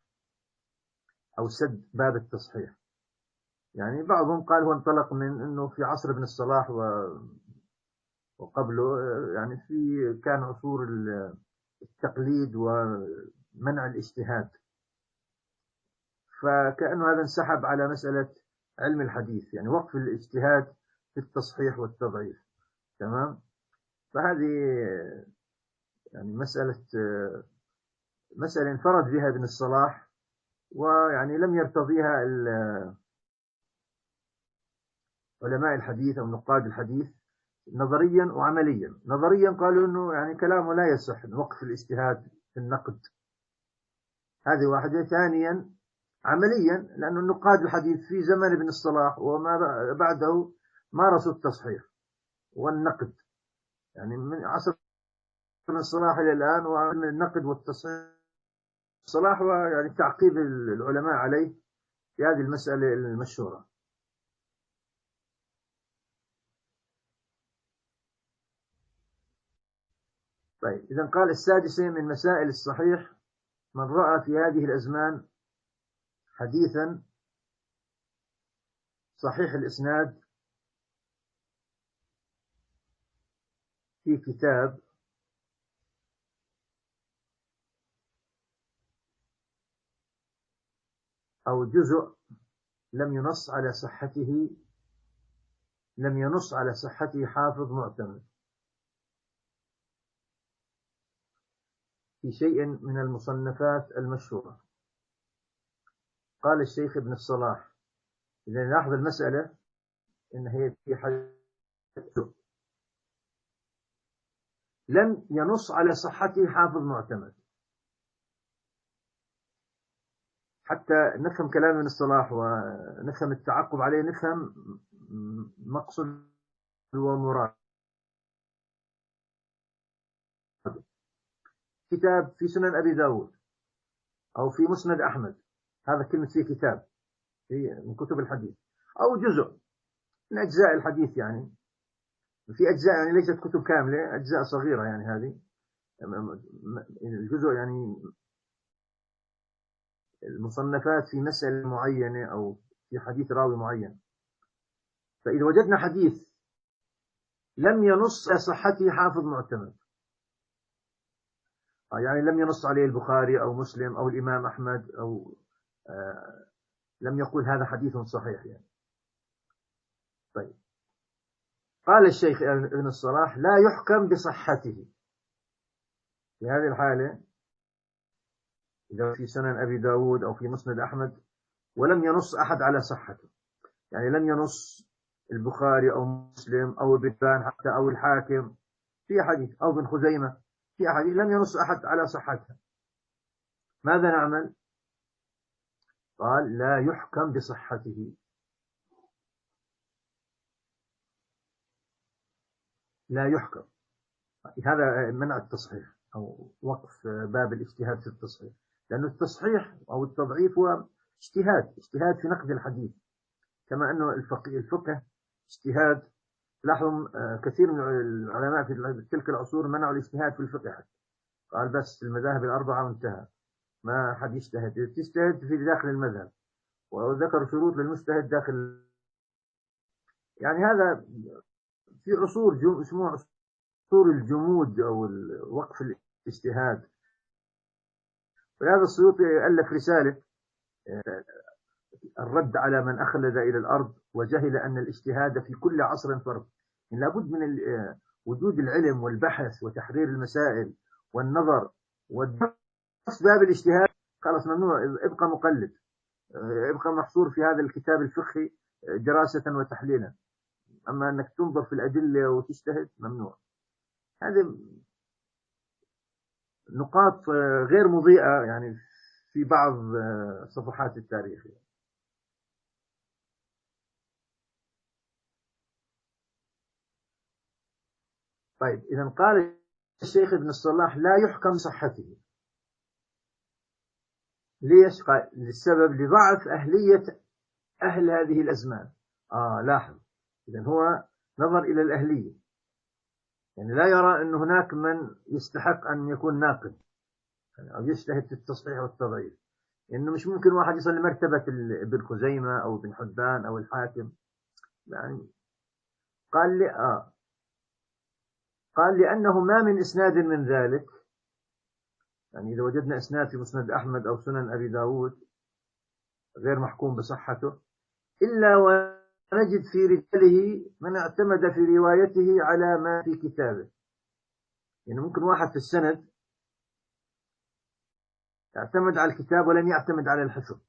أو سد باب التصحيح. يعني بعضهم قال هو انطلق من أنه في عصر ابن الصلاح وقبله، يعني في كان عصور التقليد ومنع الاجتهاد، فكأنه هذا انسحب على مسألة علم الحديث، يعني وقف الاجتهاد في التصحيح والتضعيف. تمام. فهذه يعني مسألة مسألة انفرد بها ابن الصلاح، ويعني لم يرتضيها علماء الحديث أو نقاد الحديث نظريا وعمليا. نظريا قالوا أنه يعني كلامه لا يصح وقف الاجتهاد في النقد، هذه واحدة. ثانيا عمليا، لأن النقاد الحديث في زمن ابن الصلاح وما بعده مارسوا التصحيح والنقد، يعني من عصر ابن الصلاح إلى الآن، والنقد والتصحيح الصلاح ويعني تعقيب العلماء عليه في هذه المسألة المشهورة. طيب إذا قال السادسة من مسائل الصحيح: من رأى في هذه الأزمان حديثا صحيح الإسناد في كتاب أو جزء لم ينص على صحته لم ينص على صحته حافظ معتمد في شيء من المصنفات المشهورة. قال الشيخ ابن الصلاح: إذا نلاحظ المسألة إن هي في حديث لم ينص على صحته حافظ معتمد. حتى نفهم كلام ابن الصلاح ونفهم التعقب عليه، نفهم مقصد ومراد. كتاب في سنن أبي داود أو في مسند أحمد، هذا كلمة فيه كتاب في من كتب الحديث، أو جزء من أجزاء الحديث، يعني في أجزاء يعني ليست كتب كاملة، أجزاء صغيرة، يعني هذه الجزء يعني المصنفات في مسألة معينة أو في حديث راوي معين. فإذا وجدنا حديث لم ينص على صحته حافظ معتمد، يعني لم ينص عليه البخاري أو مسلم أو الإمام أحمد، أو آه لم يقول هذا حديث صحيح يعني. طيب، قال الشيخ ابن الصلاح: لا يحكم بصحته. في هذه الحالة إذا في سنن أبي داود أو في مسند أحمد ولم ينص أحد على صحته، يعني لم ينص البخاري أو مسلم أو ابن حبان حتى أو الحاكم في حديث، أو ابن خزيمة في حديث، لم ينص أحد على صحتها، ماذا نعمل؟ قال: لا يحكم بصحته. لا يحكم، هذا منع التصحيح أو وقف باب الاجتهاد في التصحيح، لأن التصحيح أو التضعيف هو اجتهاد اجتهاد في نقد الحديث، كما أنه الفقه, الفقه اجتهاد. لاحظوا كثير من العلماء في تلك العصور منعوا الاجتهاد في الفقه حتى. قال بس المذاهب الأربعة وانتهى، ما حد يجتهد، تجتهد في داخل المذهب، وذكر شروط للمجتهد داخل، يعني هذا في عصور اسمه عصور الجمود أو وقف الاجتهاد. ولهذا السيوطي ألف رسالة الرد على من أخلد إلى الأرض وجهل أن الاجتهاد في كل عصر فرض. يعني لابد من وجود العلم والبحث وتحرير المسائل والنظر والدرس. باب الاجتهاد خلاص ممنوع، ابقى مقلد، ابقى محصور في هذا الكتاب الفقهي دراسة وتحليلا، أما أنك تنظر في الأدلة وتجتهد ممنوع. هذه نقاط غير مضيئة يعني في بعض صفحات التاريخ. طيب، إذا قال الشيخ ابن الصلاح: لا يحكم صحته. ليش؟ قال: للسبب لضعف أهلية أهل هذه الأزمان. آه لاحظ، إذا هو نظر إلى الأهلية، يعني لا يرى أن هناك من يستحق أن يكون ناقد أو يجتهد في التصحيح والتضعيف، لأنه مش ممكن واحد يصل لمرتبة ابن خزيمة أو ابن حبان أو الحاكم. يعني قال لي آه قال لأنه ما من إسناد من ذلك، يعني إذا وجدنا إسناد في مسند أحمد أو سنن أبي داود غير محكوم بصحته، إلا ونجد في رجاله من اعتمد في روايته على ما في كتابه. يعني ممكن واحد في السند يعتمد على الكتاب ولم يعتمد على الحفظ،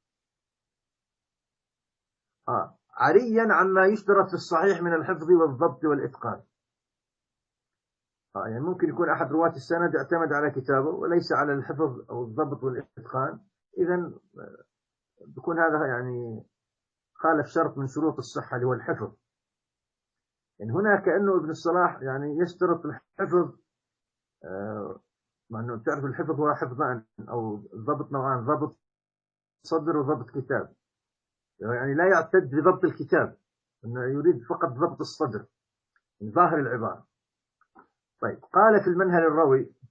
آه. عريا عما يشترط في الصحيح من الحفظ والضبط والإتقان. آه. يعني ممكن يكون أحد رواة السند اعتمد على كتابه وليس على الحفظ أو الضبط والإتقان، إذن بيكون هذا يعني خالف شرط من شروط الصحة اللي هو الحفظ. يعني هنا كأنه ابن الصلاح يعني يشترط الحفظ، آه مع أنه تعرف الحفظ هو حفظان أو ضبط نوعان: ضبط صدر وضبط كتاب. يعني لا يعتد بضبط الكتاب، أنه يريد فقط ضبط الصدر من ظاهر العبارة. طيب، قال في المنهل الروي: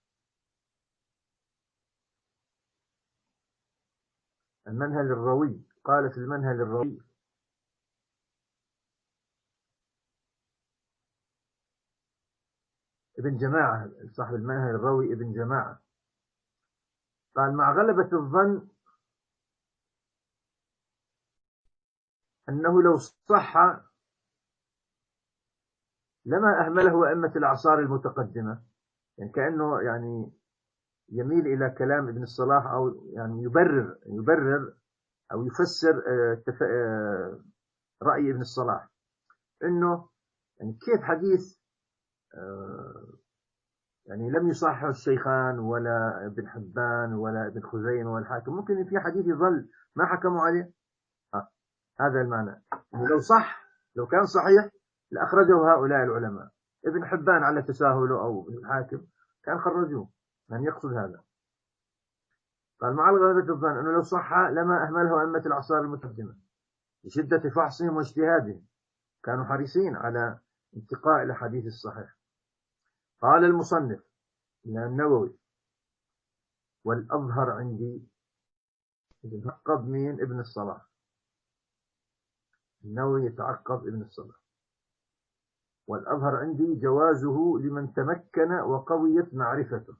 المنهل الروي، قال في المنهل الروي: ابن جماعة، صاحب المنهل الروي ابن جماعة، قال: مع غلبة الظن أنه لو صح لما أهمله أئمة الأعصار المتقدمة. يعني كأنه يعني يميل إلى كلام ابن الصلاح، أو يعني يبرر يبرر أو يفسر رأي ابن الصلاح، إنه يعني كيف حديث يعني لم يصححه الشيخان ولا ابن حبان ولا ابن خزيمة ولا الحاكم، ممكن في حديث يظل ما حكموا عليه. آه. هذا المعنى، يعني لو صح، لو كان صحيح لأخرجه هؤلاء العلماء. ابن حبان على تساهله أو الحاكم كان خرجوه، يعني يقصد هذا. قال: مع غلبة الظن أنه لو صح لما أهمله أئمة الأعصار المتقدمة لشدة فحصهم واجتهادهم، كانوا حريصين على انتقاء الأحاديث الصحيحة. قال المصنف النووي: والأظهر عندي، يتعقب مين؟ ابن الصلاح. النووي يتعقب ابن الصلاح: والأظهر عندي جوازه لمن تمكن وقويت معرفته.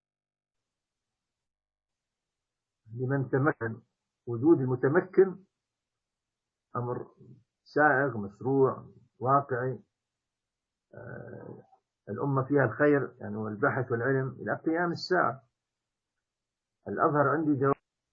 لمن تمكن، وجود المتمكن أمر سائغ مشروع واقعي، آه الأمة فيها الخير يعني والبحث والعلم إلى قيام الساعة. الأظهر عندي جواز.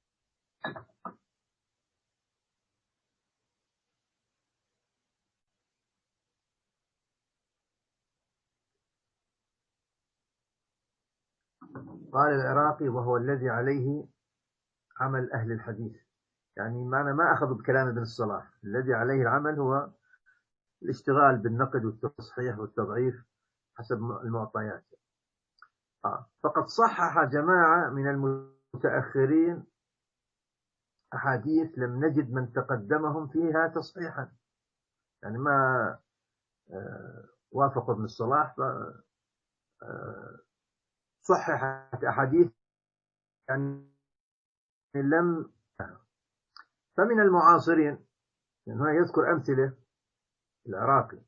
قال العراقي: وهو الذي عليه عمل أهل الحديث. يعني معنى ما أخذ بكلام ابن الصلاح، الذي عليه العمل هو الاشتغال بالنقد والتصحيح والتضعيف حسب المعطيات. آه. فقد صحح جماعة من المتأخرين أحاديث لم نجد من تقدمهم فيها تصحيحا، يعني ما آه وافقوا ابن الصلاح فصححت أحاديث يعني لم. فمن المعاصرين، يعني هنا يذكر أمثلة العراقي: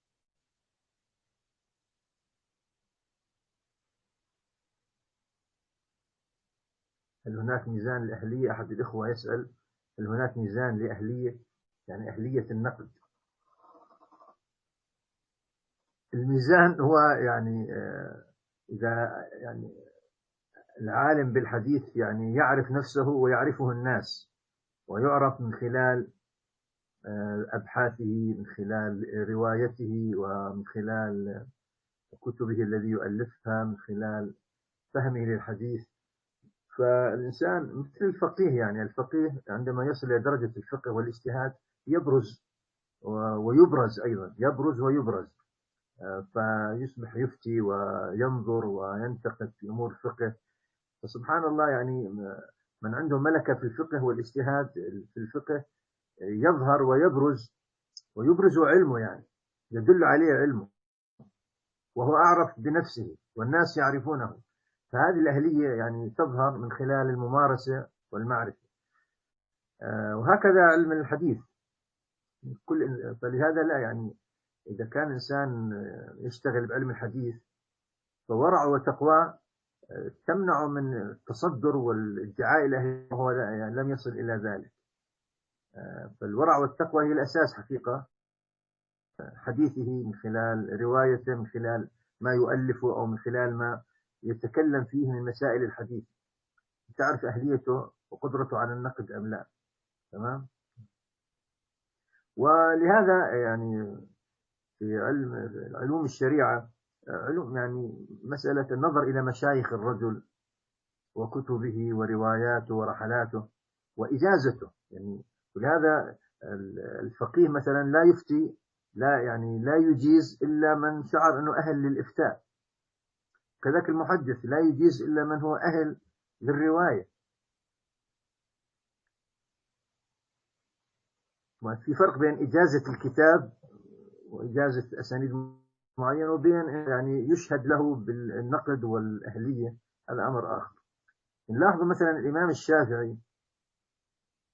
هل هناك ميزان لأهلية؟ أحد الإخوة يسأل: هل هناك ميزان لأهلية؟ يعني أهلية النقد. الميزان هو يعني إذا يعني العالم بالحديث يعني يعرف نفسه ويعرفه الناس، ويعرف من خلال أبحاثه، من خلال روايته، ومن خلال كتبه الذي يؤلفها، من خلال فهمه للحديث. فالإنسان مثل الفقيه، يعني الفقيه عندما يصل إلى درجة الفقه والاجتهاد يبرز ويبرز أيضا، يبرز ويبرز، فيصبح يفتي وينظر وينتقد في أمور الفقه. فسبحان الله، يعني من عنده ملكة في الفقه والاجتهاد في الفقه يظهر ويبرز، ويبرز علمه، يعني يدل عليه علمه، وهو أعرف بنفسه والناس يعرفونه. فهذه الأهلية يعني تظهر من خلال الممارسة والمعرفة. وهكذا علم الحديث كل. فلهذا لا، يعني إذا كان إنسان يشتغل بعلم الحديث فورع وتقوى تمنع من التصدر والادعاء إلى وهو يعني لم يصل إلى ذلك. فالورع والتقوى هي الأساس حقيقة حديثه، من خلال روايته، من خلال ما يؤلفه، أو من خلال ما يتكلم فيه من مسائل الحديث، تعرف أهليته وقدرته على النقد أم لا. تمام. ولهذا يعني في علم علوم الشريعة، علوم يعني مسألة النظر إلى مشايخ الرجل وكتبه ورواياته ورحلاته وإجازته، يعني ولهذا الفقيه مثلا لا يفتي، لا يعني لا يجيز إلا من شعر أنه أهل للإفتاء. كذلك المحدث لا يجيز إلا من هو أهل للرواية. في فرق بين إجازة الكتاب وإجازة أسانيد معينة، وبين يعني يشهد له بالنقد والأهلية، هذا أمر آخر. نلاحظ مثلا الإمام الشافعي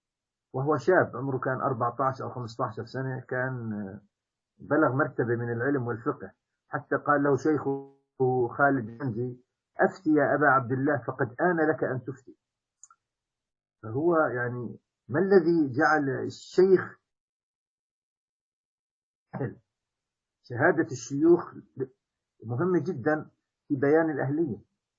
وهو شاب عمره كان أربعة عشر أو خمسة عشر سنة، كان بلغ مرتبة من العلم والفقه، حتى قال له شيخه خالد بنجي: أفتي يا أبا عبد الله فقد آن لك أن تفتي. فهو يعني ما الذي جعل الشيخ، شهادة الشيوخ مهمة جدا في بيان الأهلية.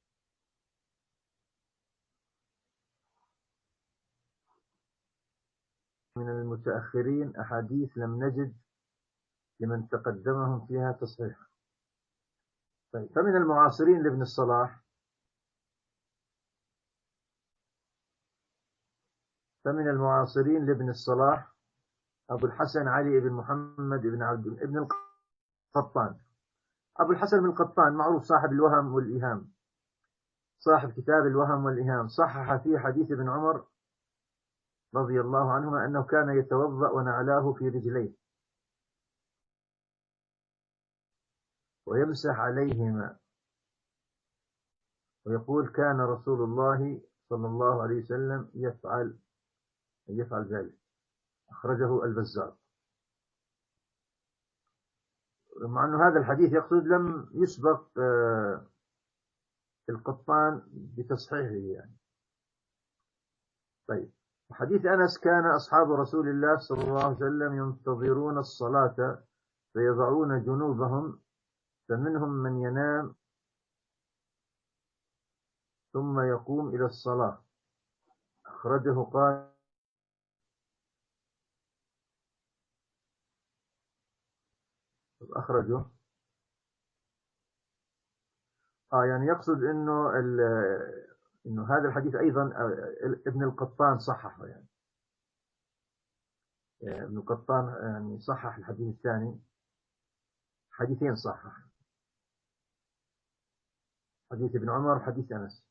من المتأخرين أحاديث لم نجد لمن تقدمهم فيها تصحيح. طيب، فمن المعاصرين لابن الصلاح فمن المعاصرين لابن الصلاح أبو الحسن علي بن محمد بن عبد بن القطان. أبو الحسن بن القطان معروف صاحب الوهم والإيهام، صاحب كتاب الوهم والإيهام، صحح فيه حديث ابن عمر رضي الله عنهما أنه كان يتوضأ ونعلاه في رجليه ويمسح عليهما، ويقول: كان رسول الله صلى الله عليه وسلم يفعل يفعل ذلك. أخرجه البزار. مع أن هذا الحديث يقصد لم يسبق القطان بتصحيحه يعني. طيب، حديث أنس: كان أصحاب رسول الله صلى الله عليه وسلم ينتظرون الصلاة فيضعون جنوبهم فمنهم من ينام ثم يقوم إلى الصلاة. أخرجه قال أخرجه آه يعني يقصد إنه إنه هذا الحديث أيضا ابن القطان صححه يعني. ابن القطان يعني صحح الحديث الثاني، حديثين صحح، حديث ابن عمر حديث أنس،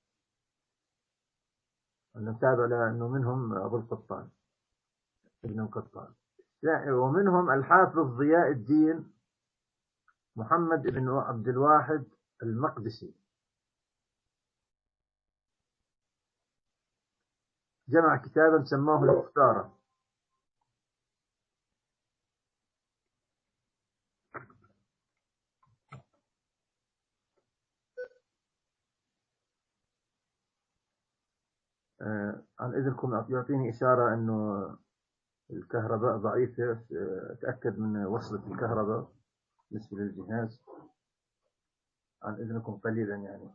نتابع لأنه منهم أبو القطان ابن القطان. ومنهم الحافظ ضياء الدين محمد بن عبد الواحد المقدسي، جمع كتابا سماه المختارة. آه عن إذنكم يعطيني إشارة أنه الكهرباء ضعيفة، أتأكد من وصلة الكهرباء بالنسبة للجهاز. عن إذنكم قليلا يعني.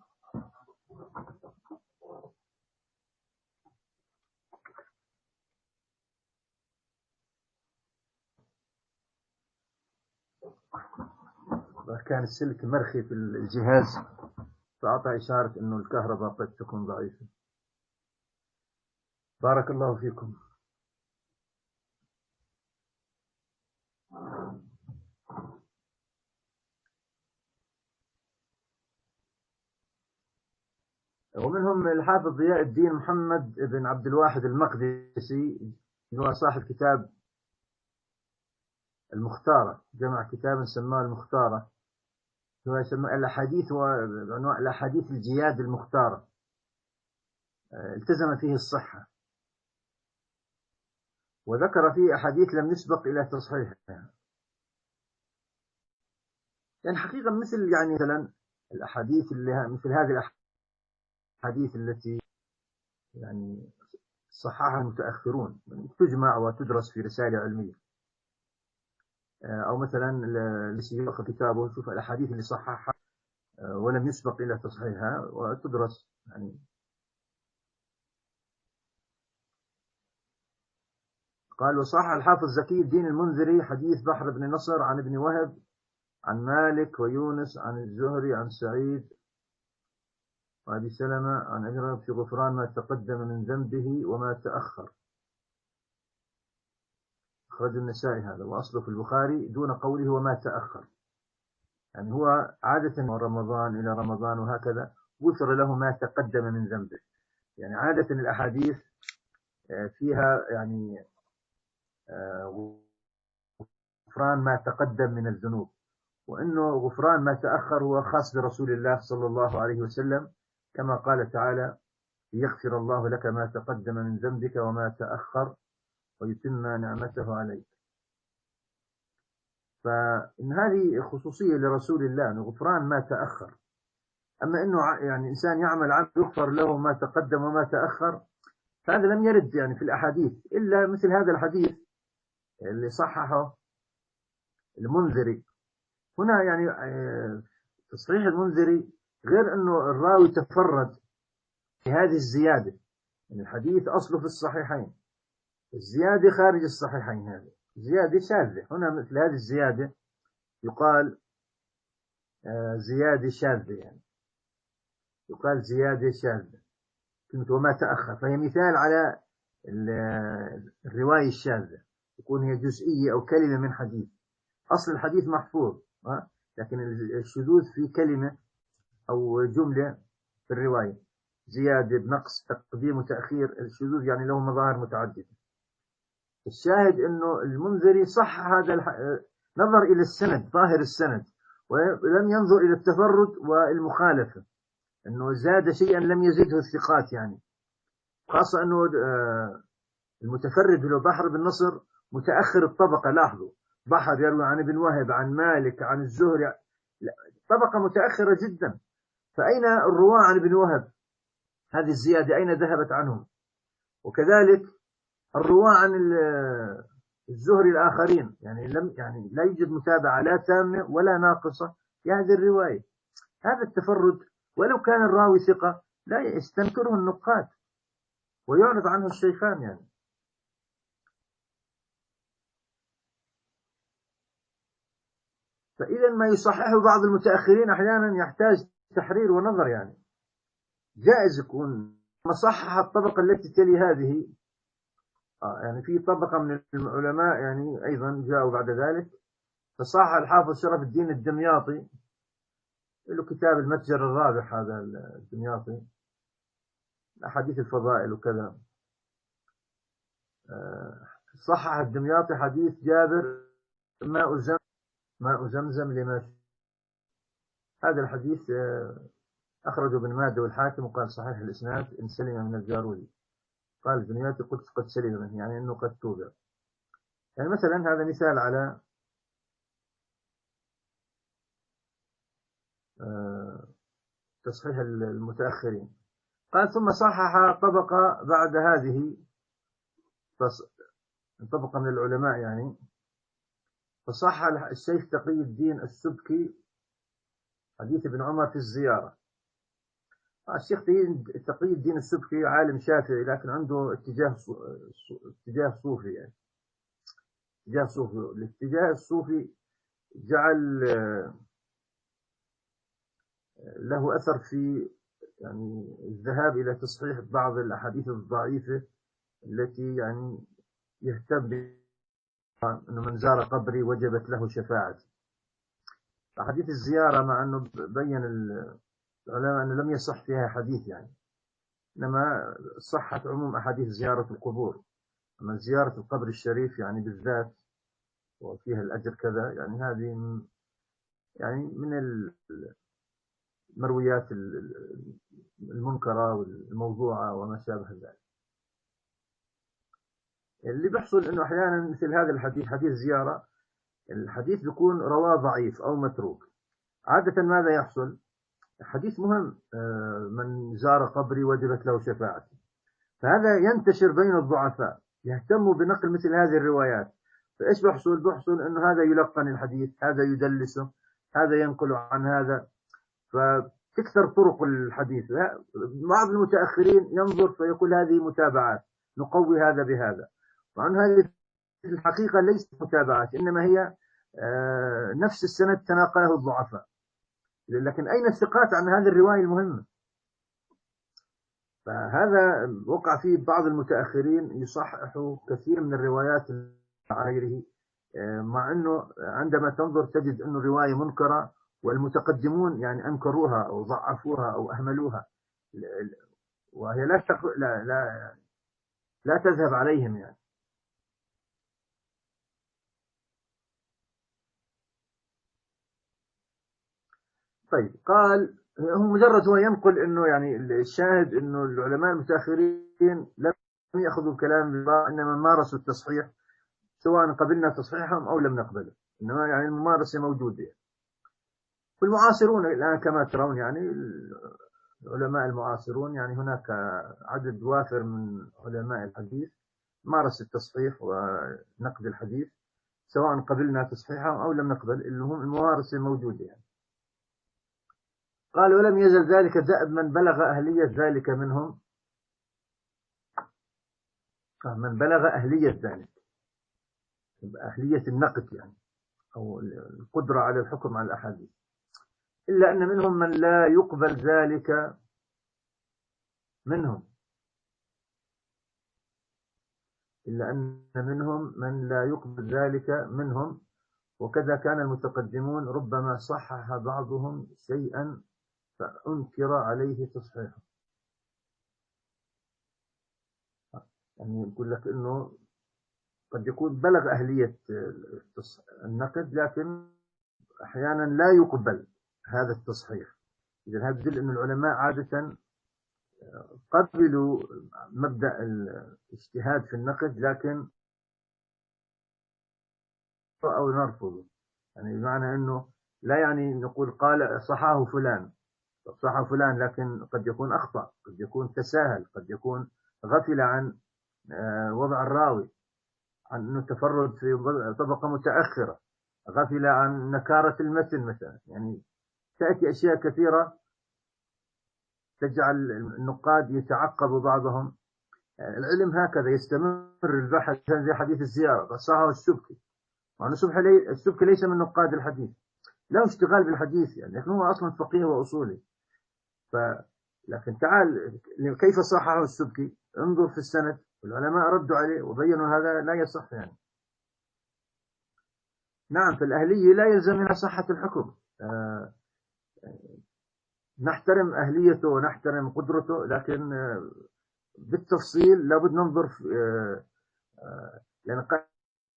كان السلك مرخي في الجهاز فأعطى إشارة أنه الكهرباء قد تكون ضعيفة. بارك الله فيكم. ومنهم الحافظ ضياء الدين محمد بن عبد الواحد المقدسي، هو صاحب كتاب المختارة، جمع كتابا سماه المختارة، هو يسمى الأحاديث وعنوان الأحاديث الجياد المختارة. التزم فيه الصحة وذكر فيه أحاديث لم يسبق إلى تصحيحها. يعني حقيقة مثل يعني مثلا الأحاديث اللي مثل هذه الأحاديث التي يعني صححها المتأخرون تجمع وتدرس في رسالة علمية، أو مثلا لسيوخ كتابه شوف الأحاديث اللي صححها ولم يسبق إلى تصحيحها وتدرس يعني. قال: وصح الحافظ زكي الدين المنذري حديث بحر بن نصر عن ابن وهب عن مالك ويونس عن الزهري عن سعيد وأبي سلمة عن أجرب في غفران ما تقدم من ذنبه وما تأخر. أخرج النسائي هذا، وأصله في البخاري دون قوله وما تأخر. يعني هو عادة من رمضان إلى رمضان وهكذا غفر له ما تقدم من ذنبه. يعني عادة الأحاديث فيها يعني غفران ما تقدم من الذنوب، وأنه غفران ما تأخر هو خاص برسول الله صلى الله عليه وسلم، كما قال تعالى: ليغفر الله لك ما تقدم من ذنبك وما تأخر ويتم نعمته عليك. فإن هذه خصوصية لرسول الله، أن غفران ما تأخر. أما أنه يعني إنسان يعمل عمل يغفر له ما تقدم وما تأخر، فهذا لم يرد يعني في الأحاديث، إلا مثل هذا الحديث اللي صححه المنذري هنا. يعني تصحيح المنذري غير أنه الراوي تفرد في هذه الزيادة، يعني الحديث أصله في الصحيحين، الزيادة خارج الصحيحين، هذه زيادة شاذة. هنا مثل هذه الزيادة يقال زيادة شاذة، يعني يقال زيادة شاذة كلمة وما تأخر، فهي مثال على الرواية الشاذة، تكون هي جزئية أو كلمة من حديث، أصل الحديث محفوظ، لكن الشذوذ في كلمة أو جملة في الرواية، زيادة بنقص تقديم وتأخير. الشذوذ يعني له مظاهر متعددة. الشاهد أنه المنذري صح هذا الح... نظر إلى السند، ظاهر السند، ولم ينظر إلى التفرد والمخالفة، أنه زاد شيئا لم يزده الثقات، يعني خاصة أنه المتفرد له بحر بن نصر متأخر الطبقة. لاحظوا، بحر يروي عن ابن وهب عن مالك عن الزهري، طبقة متأخرة جدا. فأين الرواة عن ابن وهب؟ هذه الزيادة أين ذهبت عنهم؟ وكذلك الرواة عن الزهري الآخرين، يعني لم يعني لا يوجد متابعة لا تامة ولا ناقصة في هذه الرواية. هذا التفرد ولو كان الراوي ثقة لا يستنكره النقاد ويعرض عنه الشيخان يعني. فإذا ما يصححه بعض المتأخرين أحيانا يحتاج تحرير ونظر، يعني جائز يكون مصحح الطبقة التي تلي هذه. آه يعني في طبقة من العلماء يعني أيضا جاءوا بعد ذلك، فصحح الحافظ شرف الدين الدمياطي، له كتاب المتجر الرابح هذا الدمياطي، أحاديث الفضائل وكذا. آه صحح الدمياطي حديث جابر ماء زمزم ماء زمزم لما. هذا الحديث آه أخرجه ابن ماجه والحاكم وقال صحيح الإسناد إن سلم من الجارودي. قال الدمياطي قد قد سلم منه، يعني أنه قد توبع. يعني مثلا هذا مثال على آه تصحيح المتأخرين. قال ثم صحح طبقة بعد هذه، طبقة من العلماء يعني، فصح الشيخ تقي الدين السبكي حديث ابن عمر في الزيارة. الشيخ تقي الدين السبكي عالم شافعي، لكن عنده اتجاه اتجاه صوفي، يعني اتجاه صوفي. الاتجاه الصوفي جعل له أثر في يعني الذهاب إلى تصحيح بعض الأحاديث الضعيفة التي يعني يهتم أنه من زار قبري وجبت له شفاعتي. حديث الزيارة مع أنه بين العلماء أنه لم يصح فيها حديث، يعني إنما صحت عموم أحاديث زيارة القبور. أما زيارة القبر الشريف يعني بالذات وفيها الأجر كذا، يعني هذه يعني من المرويات المنكرة والموضوعة وما شابه ذلك. اللي بيحصل انه احيانا مثل هذا الحديث، حديث زيارة، الحديث بيكون رواه ضعيف او متروك. عادة ماذا يحصل؟ حديث مهم، من زار قبري وجبت له شفاعتي، فهذا ينتشر بين الضعفاء، يهتموا بنقل مثل هذه الروايات. فايش بيحصل؟ بيحصل انه هذا يلقن الحديث، هذا يدلسه، هذا ينقل عن هذا، فتكثر طرق الحديث. بعض المتأخرين ينظر فيقول هذه متابعات نقوي هذا بهذا، وعن هذه في الحقيقة ليست متابعات، إنما هي نفس السند تناقله الضعفاء. لكن أين الثقات عن هذه الرواية المهمة؟ فهذا وقع فيه بعض المتأخرين يصححوا كثير من الروايات عن غيره، مع أنه عندما تنظر تجد أنه رواية منكرة، والمتقدمون يعني أنكروها أو ضعفوها أو أهملوها، وهي لا لا لا, لا تذهب عليهم يعني. طيب، قال هو مجرد هو ينقل انه يعني الشاهد انه العلماء المتاخرين لم يأخذوا الكلام الله، إنما مارسوا التصحيح سواء قبلنا تصحيحهم أو لم نقبله، إنما يعني الممارسة موجودة. والمعاصرون الآن كما ترون يعني العلماء المعاصرون يعني هناك عدد وافر من علماء الحديث مارس التصحيح ونقد الحديث سواء قبلنا تصحيحهم أو لم نقبل، اللي هم الممارسة موجودة يعني. قال ولم يزل ذلك دأب من بلغ أهلية ذلك منهم، من بلغ أهلية ذلك، أهلية النقد يعني أو القدرة على الحكم على الأحاديث، إلا أن منهم من لا يقبل ذلك منهم، إلا أن منهم من لا يقبل ذلك منهم. وكذا كان المتقدمون ربما صحح بعضهم شيئا فأنكر عليه تصحيحه. يعني يقول لك إنه قد يكون بلغ أهلية النقد لكن أحيانا لا يقبل هذا التصحيح. إذا هذا يدل أن العلماء عادة قبلوا مبدأ الاجتهاد في النقد لكن أو نرفضه، يعني بمعنى أنه لا يعني نقول قال صحاه فلان صحاه فلان لكن قد يكون أخطأ، قد يكون تساهل، قد يكون غفل عن وضع الراوي، عن أنه تفرد في طبقة متأخرة، غفل عن نكارة المتن مثلا. يعني تأتي أشياء كثيرة تجعل النقاد يتعقب بعضهم. يعني العلم هكذا يستمر البحث، زي حديث الزيارة صححه السبكي، مع أن السبكي ليس من نقاد الحديث، له اشتغال بالحديث يعني، لكن هو أصلا فقيه وأصولي. ف لكن تعال كيف صححه السبكي، انظر في السند، العلماء ردوا عليه وبينوا هذا لا يصح يعني. نعم، فالأهلية لا يلزم منها صحة الحكم. آه نحترم أهليته ونحترم قدرته، لكن آه بالتفصيل لابد ننظر في آه آه لأن قد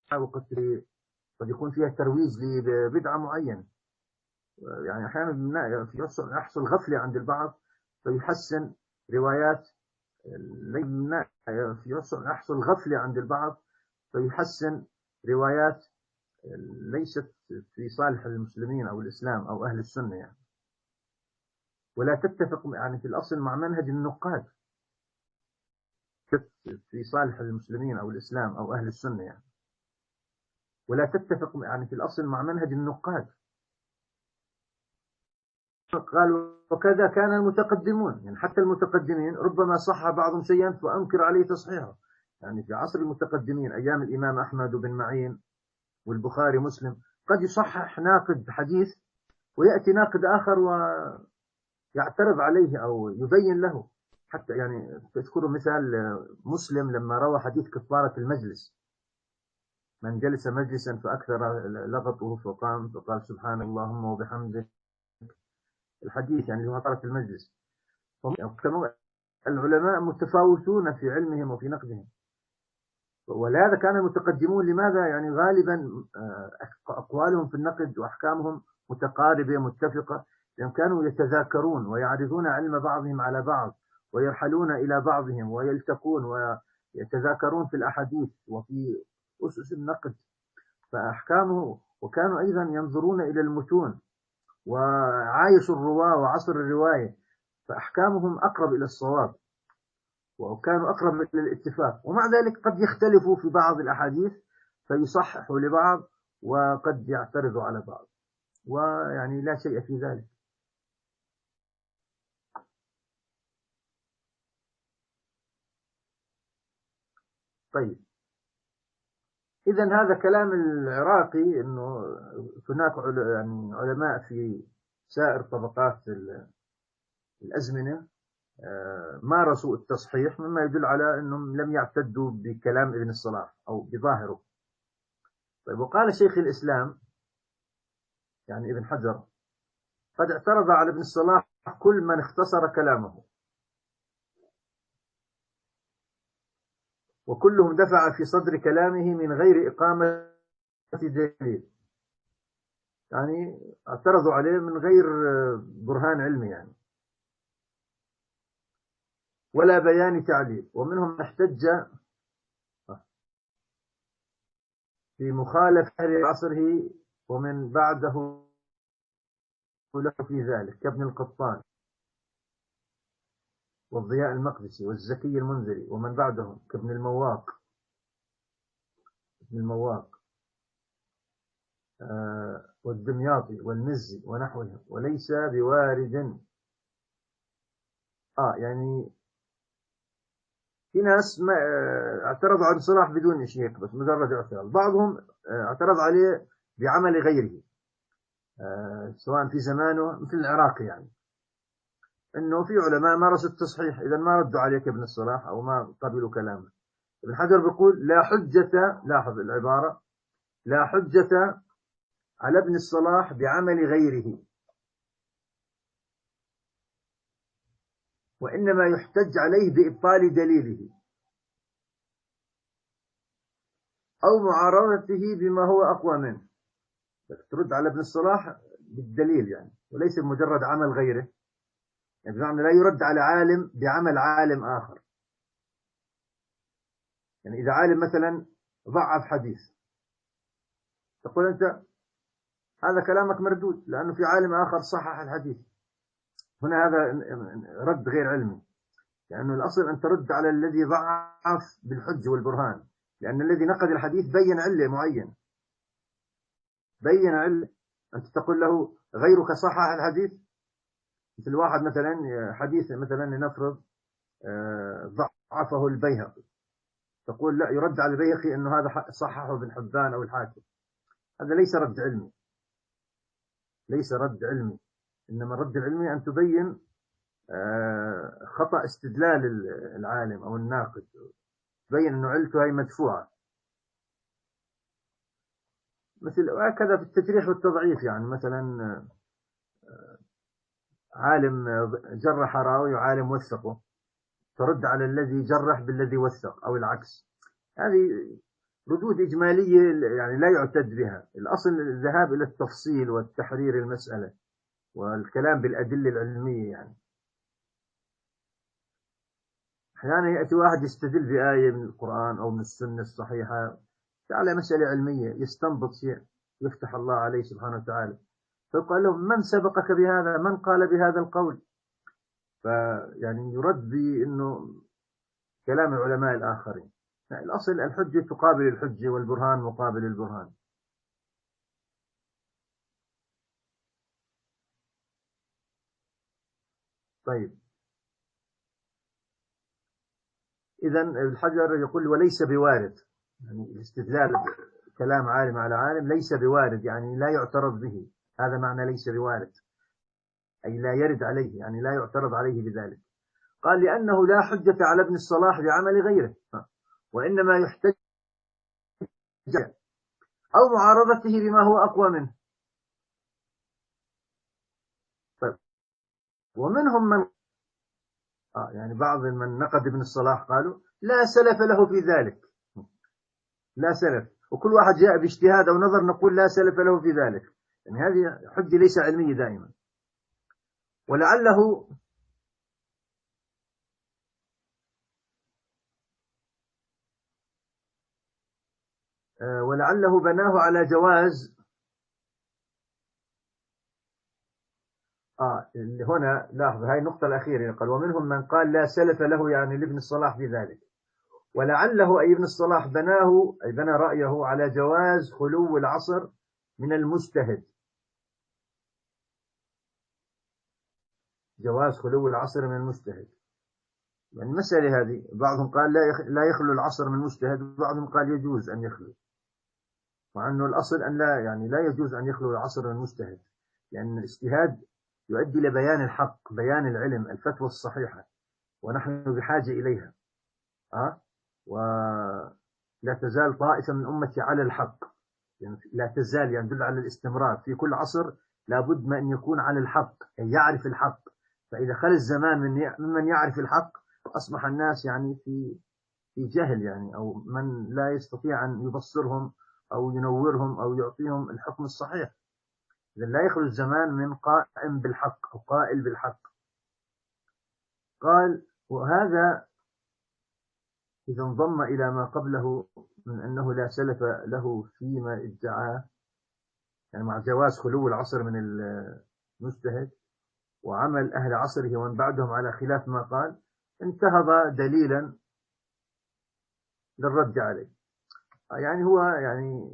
قد يكون فيها ترويج لبدعة معينة. يعني أحيانا يحصل غفلة عند البعض فيحسن روايات، يحصل غفلة عند البعض فيحسن روايات ليست في صالح المسلمين أو الإسلام أو أهل السنة يعني، ولا تتفق يعني في الأصل مع منهج النقاد في صالح المسلمين أو الإسلام أو أهل السنة يعني، ولا تتفق يعني في الأصل مع منهج النقاد. قال وكذا كان المتقدمون، يعني حتى المتقدمين ربما صح بعضهم شيئا فأنكر عليه تصحيحه. يعني في عصر المتقدمين أيام الإمام أحمد بن معين والبخاري مسلم قد يصحح ناقد حديث ويأتي ناقد آخر ويعترض عليه أو يبين له. حتى يعني تذكروا مثال مسلم لما روى حديث كفارة المجلس، من جلس مجلسا فأكثر لغطه فقام فقال سبحان اللهم وبحمده، الحديث يعني هو كفارة المجلس. العلماء متفاوتون في علمهم وفي نقدهم، ولهذا كان المتقدمون لماذا يعني غالبا أقوالهم في النقد وأحكامهم متقاربة متفقة، لأن كانوا يتذاكرون ويعرضون علم بعضهم على بعض ويرحلون إلى بعضهم ويلتقون ويتذاكرون في الأحاديث وفي أسس النقد فأحكامه، وكانوا أيضا ينظرون إلى المتون وعايشوا الرواة وعصر الرواية فأحكامهم أقرب إلى الصواب وكانوا أقرب إلى الاتفاق. ومع ذلك قد يختلفوا في بعض الأحاديث فيصححوا لبعض وقد يعترضوا على بعض، ويعني لا شيء في ذلك. طيب إذا هذا كلام العراقي أنه هناك يعني علماء في سائر طبقات الأزمنة مارسوا التصحيح، مما يدل على أنهم لم يعتدوا بكلام ابن الصلاح أو بظاهره. طيب وقال شيخ الإسلام يعني ابن حجر قد اعترض على ابن الصلاح كل من اختصر كلامه، وكلهم دفع في صدر كلامه من غير إقامة دليل، يعني اعترضوا عليه من غير برهان علمي يعني. ولا بيان تعليل. ومنهم من احتج في مخالفة أهل عصره ومن بعده له في ذلك كابن القطان والضياء المقدسي والزكي المنذري ومن بعدهم كابن المواق ابن المواق آه والدمياطي والمزي ونحوهم، وليس بوارد. آه يعني في ناس ما اعترضوا على الصلاح بدون شيء، بس مجرد اعتراض. بعضهم اعترض عليه بعمل غيره، سواء في زمانه مثل العراقي، يعني انه في علماء مارسوا التصحيح، اذا ما ردوا عليك ابن الصلاح او ما قبلوا كلامه. ابن حجر بيقول لا حجة، لاحظ العبارة، لا حجة على ابن الصلاح بعمل غيره، وإنما يحتج عليه بإبطال دليله أو معارضته بما هو أقوى منه. ترد على ابن الصلاح بالدليل يعني، وليس بمجرد عمل غيره. يعني بمعنى لا يرد على عالم بعمل عالم آخر. يعني إذا عالم مثلا ضعف حديث، تقول أنت هذا كلامك مردود لأنه في عالم آخر صحح الحديث. هنا هذا رد غير علمي، لأنه الأصل أن ترد على الذي ضعف بالحج والبرهان، لأن الذي نقد الحديث بين علة معين، بين علة. أنت تقول له غيرك صحح الحديث، مثل واحد مثلا حديث مثلا لنفرض ضعفه البيهقي، تقول لا، يرد على البيهقي أنه هذا صححه ابن حبان أو الحاكم. هذا ليس رد علمي، ليس رد علمي. إنما الرد العلمي أن تبين خطأ استدلال العالم أو الناقد، تبين أنه علته هي مدفوعة. مثل وهكذا في التجريح والتضعيف، يعني مثلا عالم جرح راوي وعالم وثقه، ترد على الذي جرح بالذي وثق أو العكس. هذه ردود إجمالية يعني لا يعتد بها. الأصل الذهاب إلى التفصيل والتحرير المسألة والكلام بالأدلة العلمية. يعني أحيانا يأتي واحد يستدل بآية من القرآن أو من السنة الصحيحة على مسألة علمية، يستنبط شيء يفتح الله عليه سبحانه وتعالى، فقال لهم من سبقك بهذا؟ من قال بهذا القول؟ فيعني يرد بأنه كلام العلماء الآخرين. يعني الأصل الحجة تقابل الحجة والبرهان مقابل البرهان. طيب، إذا الحجر يقول وليس بوارد، يعني الاستدلال كلام عالم على عالم ليس بوارد، يعني لا يعترض به. هذا معنى ليس بوارد، أي لا يرد عليه، يعني لا يعترض عليه بذلك. قال لأنه لا حجة على ابن الصلاح بعمل غيره، وإنما يحتج أو معارضته بما هو أقوى منه. طيب، ومنهم من آه يعني بعض من نقد ابن الصلاح قالوا لا سلف له في ذلك، لا سلف، وكل واحد جاء باجتهاد أو نظر نقول لا سلف له في ذلك. يعني هذه حجة ليس علمية دائما. ولعله آه ولعله بناه على جواز آه اللي هنا لاحظ هاي النقطة الأخيرة، قال ومنهم من قال لا سلف له، يعني لابن الصلاح في ذلك. ولعله أي ابن الصلاح بناه، أي بنى رأيه على جواز خلو العصر من المجتهد، جواز خلو العصر من المجتهد. يعني المسألة هذه بعضهم قال لا يخلو العصر من المجتهد، وبعضهم قال يجوز أن يخلو، مع أنه الأصل أن لا يعني لا يجوز أن يخلو العصر من المجتهد، لأن الاجتهاد يؤدي لبيان الحق، بيان العلم، الفتوى الصحيحة، ونحن بحاجة إليها. أه؟ ولا تزال طائفة من أمتي على الحق، يعني لا تزال يعني يدل على الاستمرار في كل عصر، لابد من أن يكون على الحق، أي يعرف الحق. فإذا خلى الزمان من ممن يعرف الحق، أصبح الناس يعني في في جهل، يعني أو من لا يستطيع أن يبصرهم أو ينورهم أو يعطيهم الحكم الصحيح. إذا لا يخلو الزمان من قائم بالحق أو قائل بالحق. قال وهذا إذا انضم إلى ما قبله من أنه لا سلف له فيما ادعاه، يعني مع جواز خلو العصر من المجتهد وعمل أهل عصره ومن بعدهم على خلاف ما قال، انتهض دليلا للرد عليه. يعني هو يعني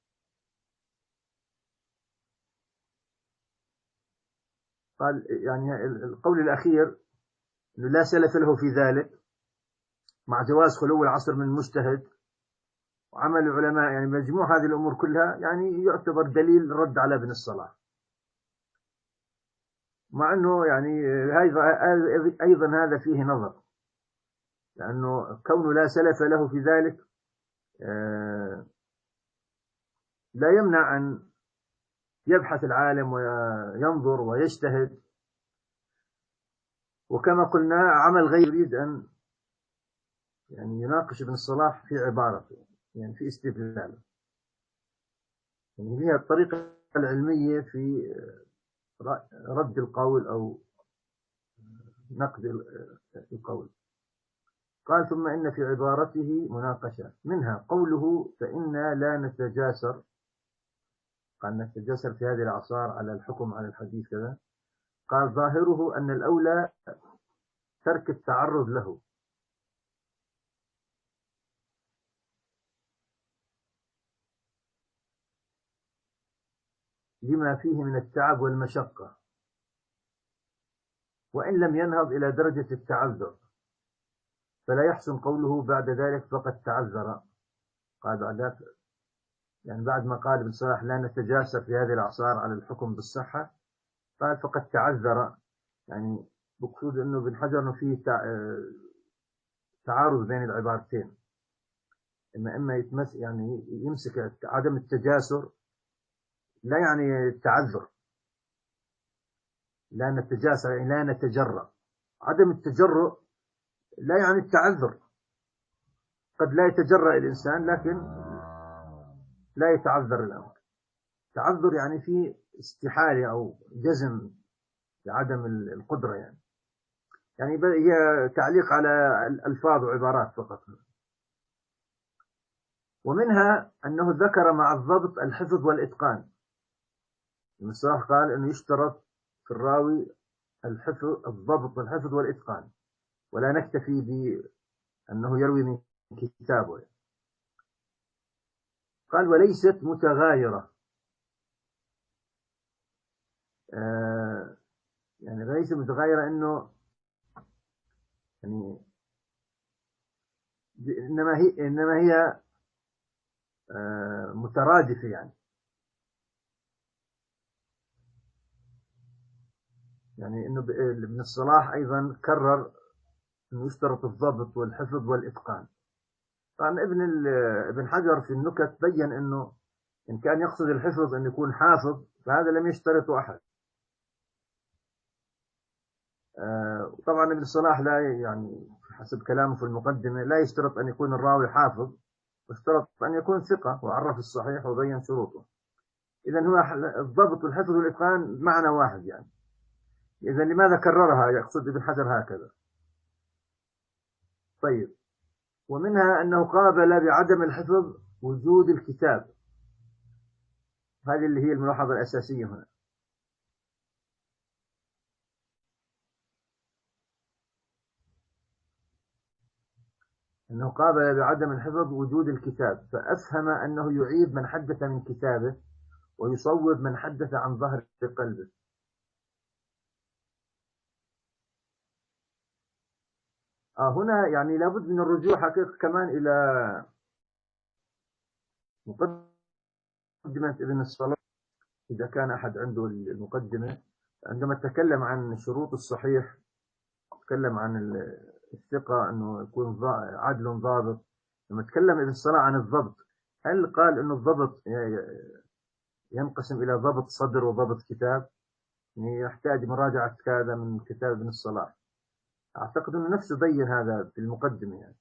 قال يعني القول الأخير أنه لا سلف له في ذلك مع جواز خلو العصر من المجتهد وعمل العلماء، يعني مجموع هذه الأمور كلها يعني يعتبر دليل رد على ابن الصلاح، مع أنه يعني أيضا هذا فيه نظر، لأنه كونه لا سلف له في ذلك لا يمنع أن يبحث العالم وينظر ويجتهد، وكما قلنا عمل غير يريد أن يعني يناقش ابن الصلاح في عبارته، يعني في استدلاله، يعني هي الطريقة العلمية في رد القول أو نقد القول. قال ثم إن في عبارته مناقشة، منها قوله فإنا لا نتجاسر، قال نتجاسر في هذه الأعصار على الحكم على الحديث كذا، قال ظاهره أن الأولى ترك التعرض له، لما فيه من التعب والمشقة، وإن لم ينهض إلى درجة التعذر فلا يحسن قوله بعد ذلك فقد تعذر. قال بعد يعني بعد ما قال ابن صلاح لا نتجاسر في هذه الأعصار على الحكم بالصحة، قال فقد تعذر، يعني بقصود أنه ابن حجر أنه فيه تعارض بين العبارتين، إما إما يتمس يعني يمسك عدم التجاسر لا يعني التعذر، لا نتجاسر يعني لا نتجرأ، عدم التجرؤ لا يعني التعذر، قد لا يتجرأ الإنسان لكن لا يتعذر الأمر، تعذر يعني في استحالة أو جزم بعدم القدرة، يعني يعني هي تعليق على الألفاظ وعبارات فقط. ومنها أنه ذكر مع الضبط الحفظ والإتقان، المصطلح قال أنه يشترط في الراوي الحفظ الضبط والحفظ والإتقان، ولا نكتفي بأنه يروي من كتابه. قال وليست متغايرة، آه يعني ليست متغايرة أنه يعني إنما هي إنما هي آه مترادفة، يعني يعني إنه ابن الصلاح أيضا كرر أنه يشترط الضبط والحفظ والإتقان. طبعا ابن ابن حجر في النكت بين أنه إن كان يقصد الحفظ أن يكون حافظ فهذا لم يشترطه أحد. آه طبعا ابن الصلاح لا يعني حسب كلامه في المقدمة لا يشترط أن يكون الراوي حافظ، واشترط أن يكون ثقة وعرف الصحيح وبين شروطه. إذا هو الضبط والحفظ والإتقان معنى واحد، يعني إذا لماذا كررها؟ يقصد ابن حجر هكذا. طيب، ومنها أنه قابل بعدم الحفظ وجود الكتاب، هذه اللي هي الملاحظة الأساسية هنا، أنه قابل بعدم الحفظ وجود الكتاب، فأفهم أنه يعيب من حدث من كتابه ويصوب من حدث عن ظهر قلبه. آه هنا يعني لابد من الرجوع حقيقة كمان إلى مقدمة ابن الصلاح، إذا كان أحد عنده المقدمة، عندما تكلم عن شروط الصحيح، تكلم عن الثقة أنه يكون عدل ضابط. لما تكلم ابن الصلاح عن الضبط، هل قال أنه الضبط ينقسم إلى ضبط صدر وضبط كتاب؟ يعني يحتاج مراجعة هذا من كتاب ابن الصلاح، أعتقد أنه نفسه بين هذا في المقدمة. يعني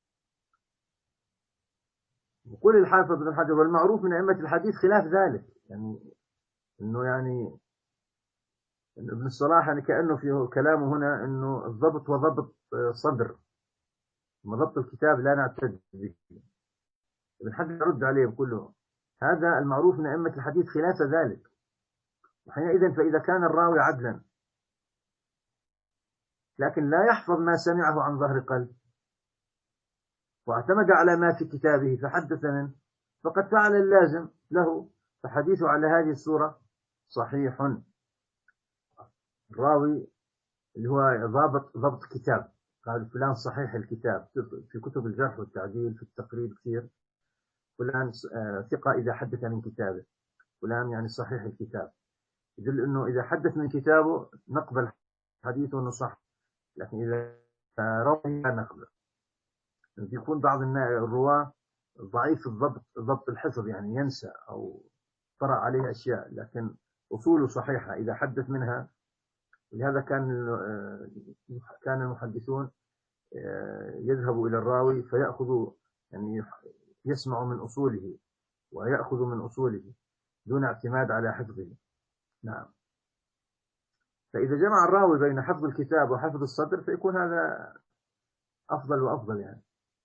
يقول الحافظ ابن حجر والمعروف من أئمة الحديث خلاف ذلك، يعني أنه يعني ابن الصلاح يعني كأنه في كلامه هنا أنه الضبط هو ضبط صدر، ضبط الكتاب لا نعتد به. ابن حجر يرد عليه بيقول له هذا المعروف من أئمة الحديث خلاف ذلك، وحينئذ فإذا كان الراوي عدلا لكن لا يحفظ ما سمعه عن ظهر قلب واعتمد على ما في كتابه فحدث منه، فقد فعل اللازم له، فحديثه على هذه الصورة صحيح. الراوي اللي هو ضابط ضبط كتاب، قال فلان صحيح الكتاب، في كتب الجرح والتعديل في التقريب كثير، فلان ثقة إذا حدث من كتابه، فلان يعني صحيح الكتاب، يدل أنه إذا حدث من كتابه نقبل حديثه أنه صح، لكن إذا روى لا نقبل. يكون بعض الرواة ضعيف الضبط، ضبط الحفظ، يعني ينسى أو طرأ عليه أشياء، لكن أصوله صحيحة إذا حدث منها. لهذا كان كان المحدثون يذهبوا إلى الراوي فيأخذوا، يعني يسمع من أصوله ويأخذ من أصوله دون اعتماد على حفظه. نعم. فإذا جمع الراوي بين حفظ الكتاب وحفظ الصدر فيكون هذا أفضل وأفضل يعني.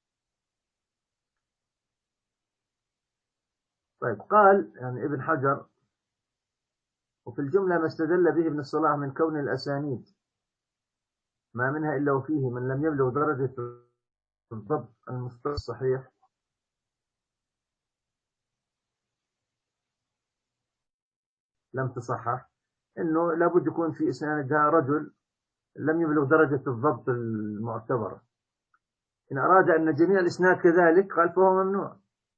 طيب، قال يعني ابن حجر وفي الجملة ما استدل به ابن الصلاح من كون الأسانيد ما منها إلا وفيه من لم يبلغ درجة الضبط المصطلح الصحيح لم تصحح، إنه لابد يكون في إسنادها رجل لم يبلغ درجة الضبط المعتبرة. إن أراد أن جميع الإسناد كذلك قال فهو ممنوع،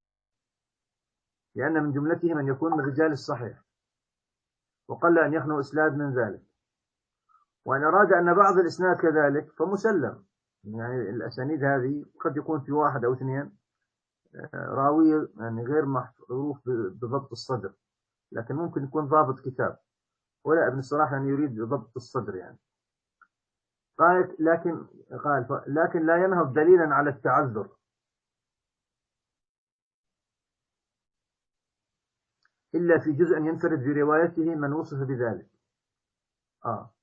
لأن من جملته من يكون من رجال الصحيح، وقل أن يخنوا إسناد من ذلك. وإن أراد أن بعض الإسناد كذلك فمسلم، يعني الأسانيد هذه قد يكون في واحد أو اثنين راوي يعني غير معروف بضبط الصدر، لكن ممكن يكون ضابط كتاب، ولا ابن الصلاح يعني يريد ضبط الصدر يعني. قال لكن قال لكن لا ينهض دليلا على التعذر إلا في جزء ينفرد بروايته من وصف بذلك. آه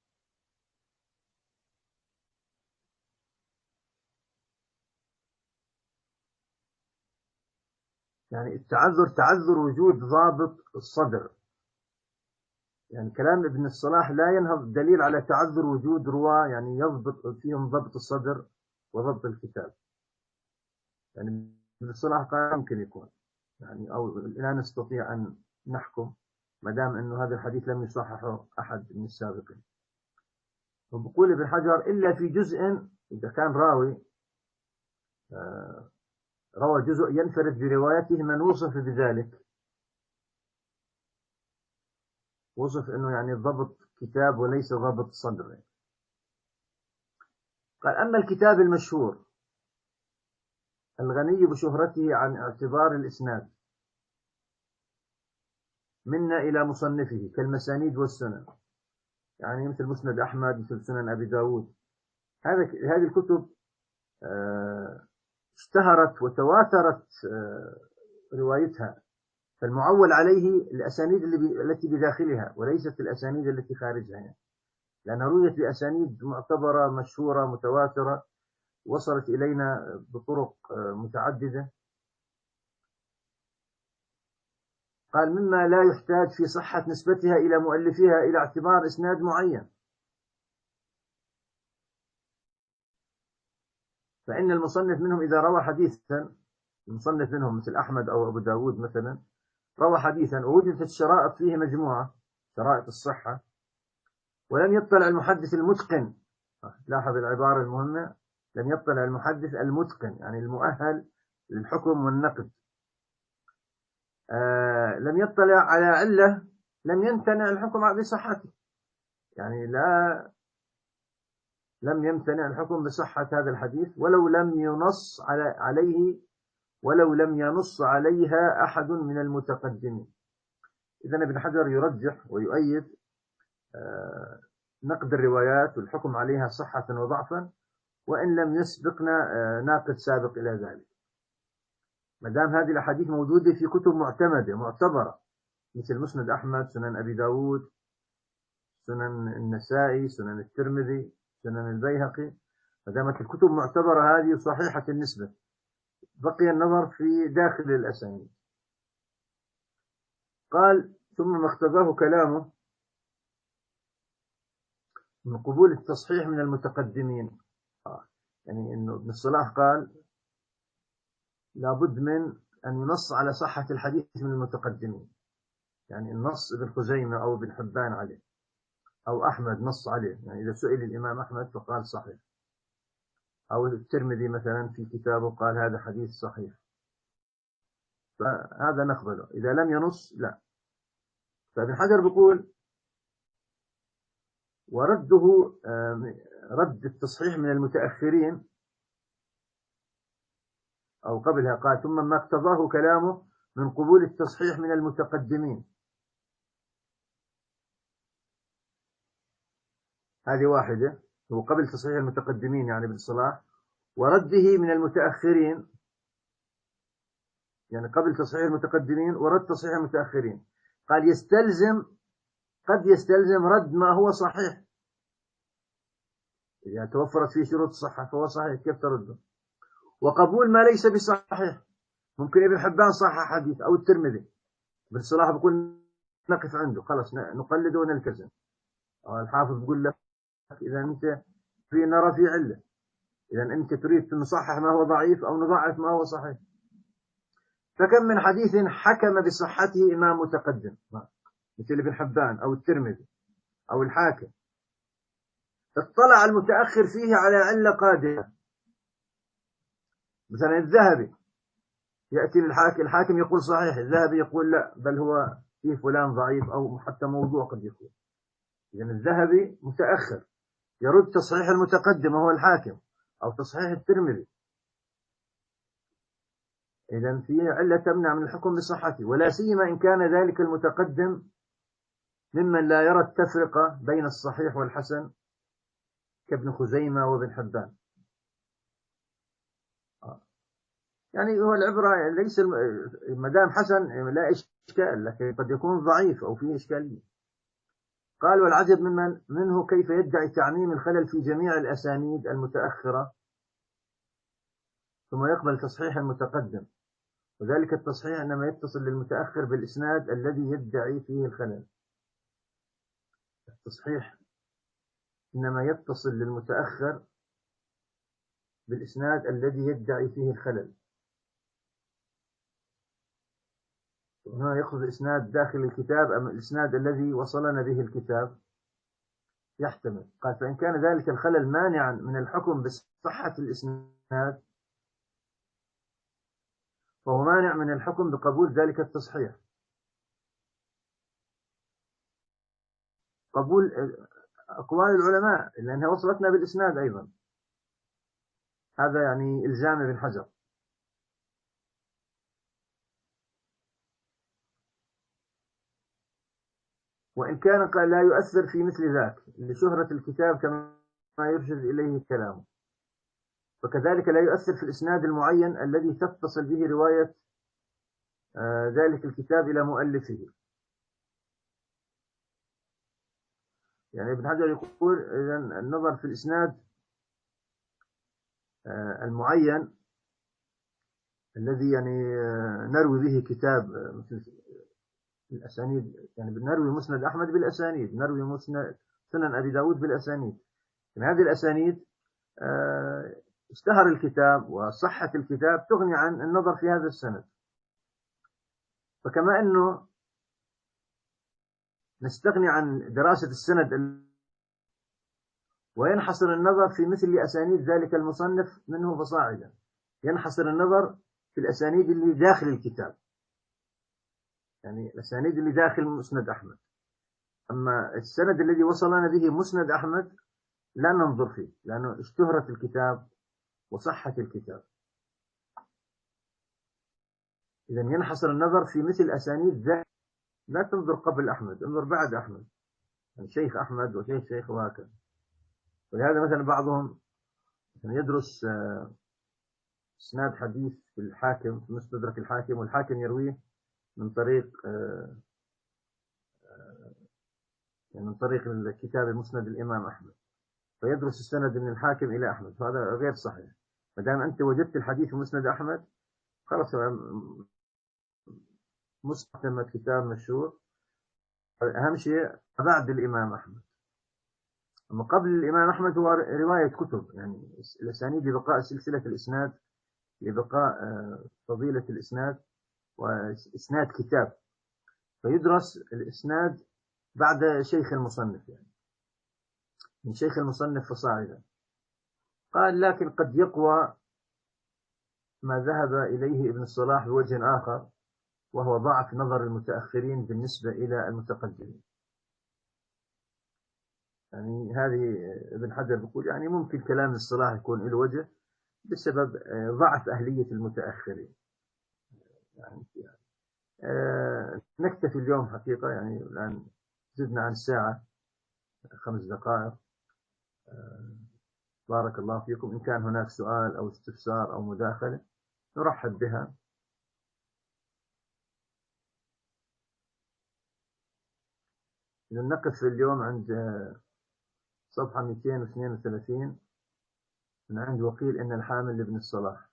يعني التعذر تعذر وجود ضابط الصدر، يعني كلام ابن الصلاح لا ينهض دليل على تعذر وجود رواة يعني يضبط فيهم ضبط الصدر وضبط الكتاب. يعني ابن الصلاح قال يمكن يكون يعني، أو لا نستطيع أن نحكم ما دام أنه هذا الحديث لم يصححه أحد من السابقين. وبقول ابن حجر إلا في جزء، إذا كان راوي روى جزء ينفرد بروايته من وصف بذلك، وصف أنه يعني ضبط كتاب وليس ضبط صدر. قال أما الكتاب المشهور الغني بشهرته عن اعتبار الإسناد منا إلى مصنفه كالمسانيد والسنن، يعني مثل مسند أحمد، مثل سنن أبي داود، هذا هذه الكتب اشتهرت وتواترت روايتها، فالمعول عليه الأسانيد التي بداخلها وليست الأسانيد التي خارجها يعني، لأنها رويت بأسانيد معتبرة مشهورة متواترة وصلت إلينا بطرق متعددة. قال مما لا يحتاج في صحة نسبتها إلى مؤلفها إلى اعتبار إسناد معين، فإن المصنف منهم إذا روى حديثا، المصنف منهم مثل أحمد أو أبو داود مثلا، روى حديثا ووجدت الشرائط فيه مجموعة شرائط الصحة، ولم يطلع المحدث المتقن، لاحظ العبارة المهمة، لم يطلع المحدث المتقن يعني المؤهل للحكم والنقد، آه لم يطلع على علة لم يمتنع الحكم بصحته، يعني لا لم يمتنع الحكم بصحة هذا الحديث ولو لم ينص على عليه ولو لم ينص عليها أحد من المتقدمين. إذن ابن حجر يرجح ويؤيد آه نقد الروايات والحكم عليها صحة وضعفا وإن لم يسبقنا آه ناقد سابق إلى ذلك، ما دام هذه الأحاديث موجودة في كتب معتمدة معتبرة مثل مسند أحمد، سنن أبي داود، سنن النسائي، سنن الترمذي، سنن البيهقي. ما دامت الكتب معتبرة هذه صحيحة النسبة، بقي النظر في داخل الأسانيد. قال: ثم ما اقتضاه كلامه من قبول التصحيح من المتقدمين. آه. يعني إنه ابن الصلاح قال لابد من أن ينص على صحة الحديث من المتقدمين، يعني النص ابن خزيمة أو ابن حبان عليه، أو أحمد نص عليه، يعني إذا سئل الإمام أحمد فقال صحيح، أو الترمذي مثلا في كتابه قال هذا حديث صحيح، فهذا نقبله. إذا لم ينص لا. فابن حجر بيقول: ورده رد التصحيح من المتأخرين، أو قبلها قال: ثم ما اقتضاه كلامه من قبول التصحيح من المتقدمين. هذه واحدة، هو قبل تصحيح المتقدمين يعني بالصلاح، ورده من المتأخرين، يعني قبل تصحيح المتقدمين ورد تصحيح المتأخرين. قال: يستلزم، قد يستلزم رد ما هو صحيح، إذا يعني توفرت فيه شروط الصحة فهو صحيح، كيف ترده؟ وقبول ما ليس بصحيح، ممكن ابن حبان صحح حديث أو الترمذي، بالصلاح بقول نقف عنده خلاص نقلده ونلتزم. الحافظ بيقول لك: إذا أنت في نرى في علة، إذا أنت تريد أن نصحح ما هو ضعيف أو نضعف ما هو صحيح. فكم من حديث حكم بصحته إمام متقدم مثل ابن حبان أو الترمذي أو الحاكم، اطلع المتأخر فيه على علة قادمة، مثلا الذهبي يأتي للحاكم، الحاكم يقول صحيح، الذهبي يقول لا بل هو فيه فلان ضعيف أو حتى موضوع قد يكون. إذا الذهبي متأخر يرد تصحيح المتقدم وهو الحاكم، أو تصحيح الترمذي. إذا في علة تمنع من الحكم بصحته، ولا سيما إن كان ذلك المتقدم ممن لا يرى التفرقة بين الصحيح والحسن كابن خزيمة وابن حبان. يعني هو العبرة ليس مدام حسن لا إشكال، لكن قد يكون ضعيف أو فيه إشكالية. قال: والعجب ممن منه كيف يدعي تعميم الخلل في جميع الأسانيد المتأخرة ثم يقبل تصحيح المتقدم، وذلك التصحيح إنما يتصل للمتأخر بالإسناد الذي يدعي فيه الخلل. التصحيح إنما يتصل للمتأخر بالإسناد الذي يدعي فيه الخلل. هنا يأخذ الإسناد داخل الكتاب أم الإسناد الذي وصلنا به الكتاب؟ يحتمل. قال: فإن كان ذلك الخلل مانعا من الحكم بصحة الإسناد فهو مانع من الحكم بقبول ذلك التصحيح. قبول أقوال العلماء لأنها وصلتنا بالإسناد أيضا، هذا يعني إلزام ابن حجر. وإن كان قال لا يؤثر في مثل ذاك لشهرة الكتاب كما يرشد إليه الكلام، وكذلك لا يؤثر في الإسناد المعين الذي تتصل به رواية آه ذلك الكتاب إلى مؤلفه. يعني ابن حجر يقول: إذا النظر في الإسناد آه المعين الذي يعني آه نروي به كتاب آه مثل الأسانيد، يعني بنروي مسند أحمد بالأسانيد، نروي مسند سنن أبي داود بالأسانيد. من هذه الأسانيد آه اشتهر الكتاب وصحة الكتاب تغني عن النظر في هذا السند. فكما أنه نستغني عن دراسة السند وينحصر النظر في مثل أسانيد ذلك المصنف منه فصاعدا، ينحصر النظر في الأسانيد اللي داخل الكتاب، يعني الأسانيد اللي داخل مسند أحمد. أما السند الذي وصلنا به مسند أحمد لا ننظر فيه لأنه اشتهرت الكتاب وصحة الكتاب. إذا ينحصر النظر في مثل أسانيد ذلك، لا تنظر قبل أحمد، انظر بعد أحمد، يعني شيخ أحمد وشيخ شيخ وهكذا. ولهذا مثلا بعضهم يدرس إسناد حديث في الحاكم في مستدرك الحاكم، والحاكم يرويه من طريق يعني من طريق الكتاب المسند الإمام أحمد، فيدرس السند من الحاكم إلى أحمد، فهذا غير صحيح. ما دام أنت وجدت الحديث في مسند أحمد خلاص مسند كتاب مشهور. أهم شيء بعد الإمام أحمد. أما قبل الإمام أحمد هو رواية كتب، يعني الأسانيد لبقاء سلسلة الإسناد، لبقاء فضيلة الإسناد وإسناد كتاب، فيدرس الإسناد بعد شيخ المصنف، يعني من شيخ المصنف فصاعدا. قال لكن قد يقوى ما ذهب إليه ابن الصلاح بوجه آخر، وهو ضعف نظر المتأخرين بالنسبة إلى المتقدمين. يعني هذه ابن حجر بيقول يعني ممكن كلام الصلاح يكون له وجه بسبب ضعف أهلية المتأخرين. يعني آه نكتفي اليوم حقيقة، يعني الآن زدنا عن ساعة خمس دقائق. آه بارك الله فيكم. إن كان هناك سؤال أو استفسار أو مداخلة نرحب بها. نقف اليوم عند صفحة مئتين واثنين وثلاثين من عند وقيل إن الحامل لابن الصلاح.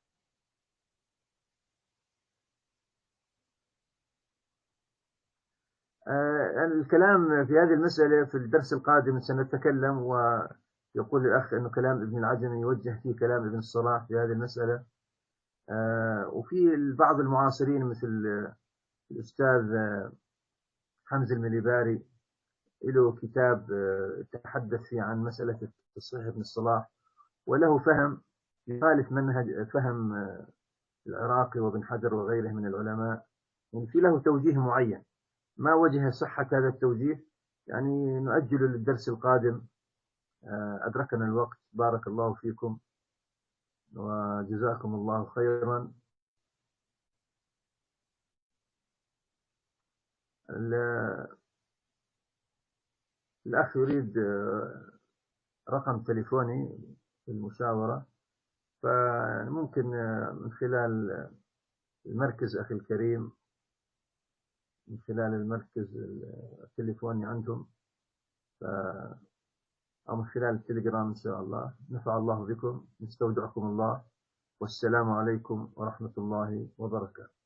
آه الكلام في هذه المسألة في الدرس القادم سنتكلم، ويقول الأخ أنه كلام ابن العجمي يوجه فيه كلام ابن الصلاح في هذه المسألة. آه وفي بعض المعاصرين مثل الأستاذ حمزة المليباري له كتاب تحدث فيه عن مسألة تصحيح ابن الصلاح، وله فهم يخالف منهج فهم العراقي وابن حجر وغيره من العلماء، يعني في له توجيه معين. ما وجه صحة هذا التوجيه يعني نؤجل للدرس القادم. أدركنا الوقت. بارك الله فيكم وجزاكم الله خيرا. الأخ يريد رقم تليفوني في المشاورة، فممكن من خلال المركز أخي الكريم، من خلال المركز التليفوني عندهم، أو من خلال التليجرام إن شاء الله. نفع الله بكم، نستودعكم الله، والسلام عليكم ورحمة الله وبركاته.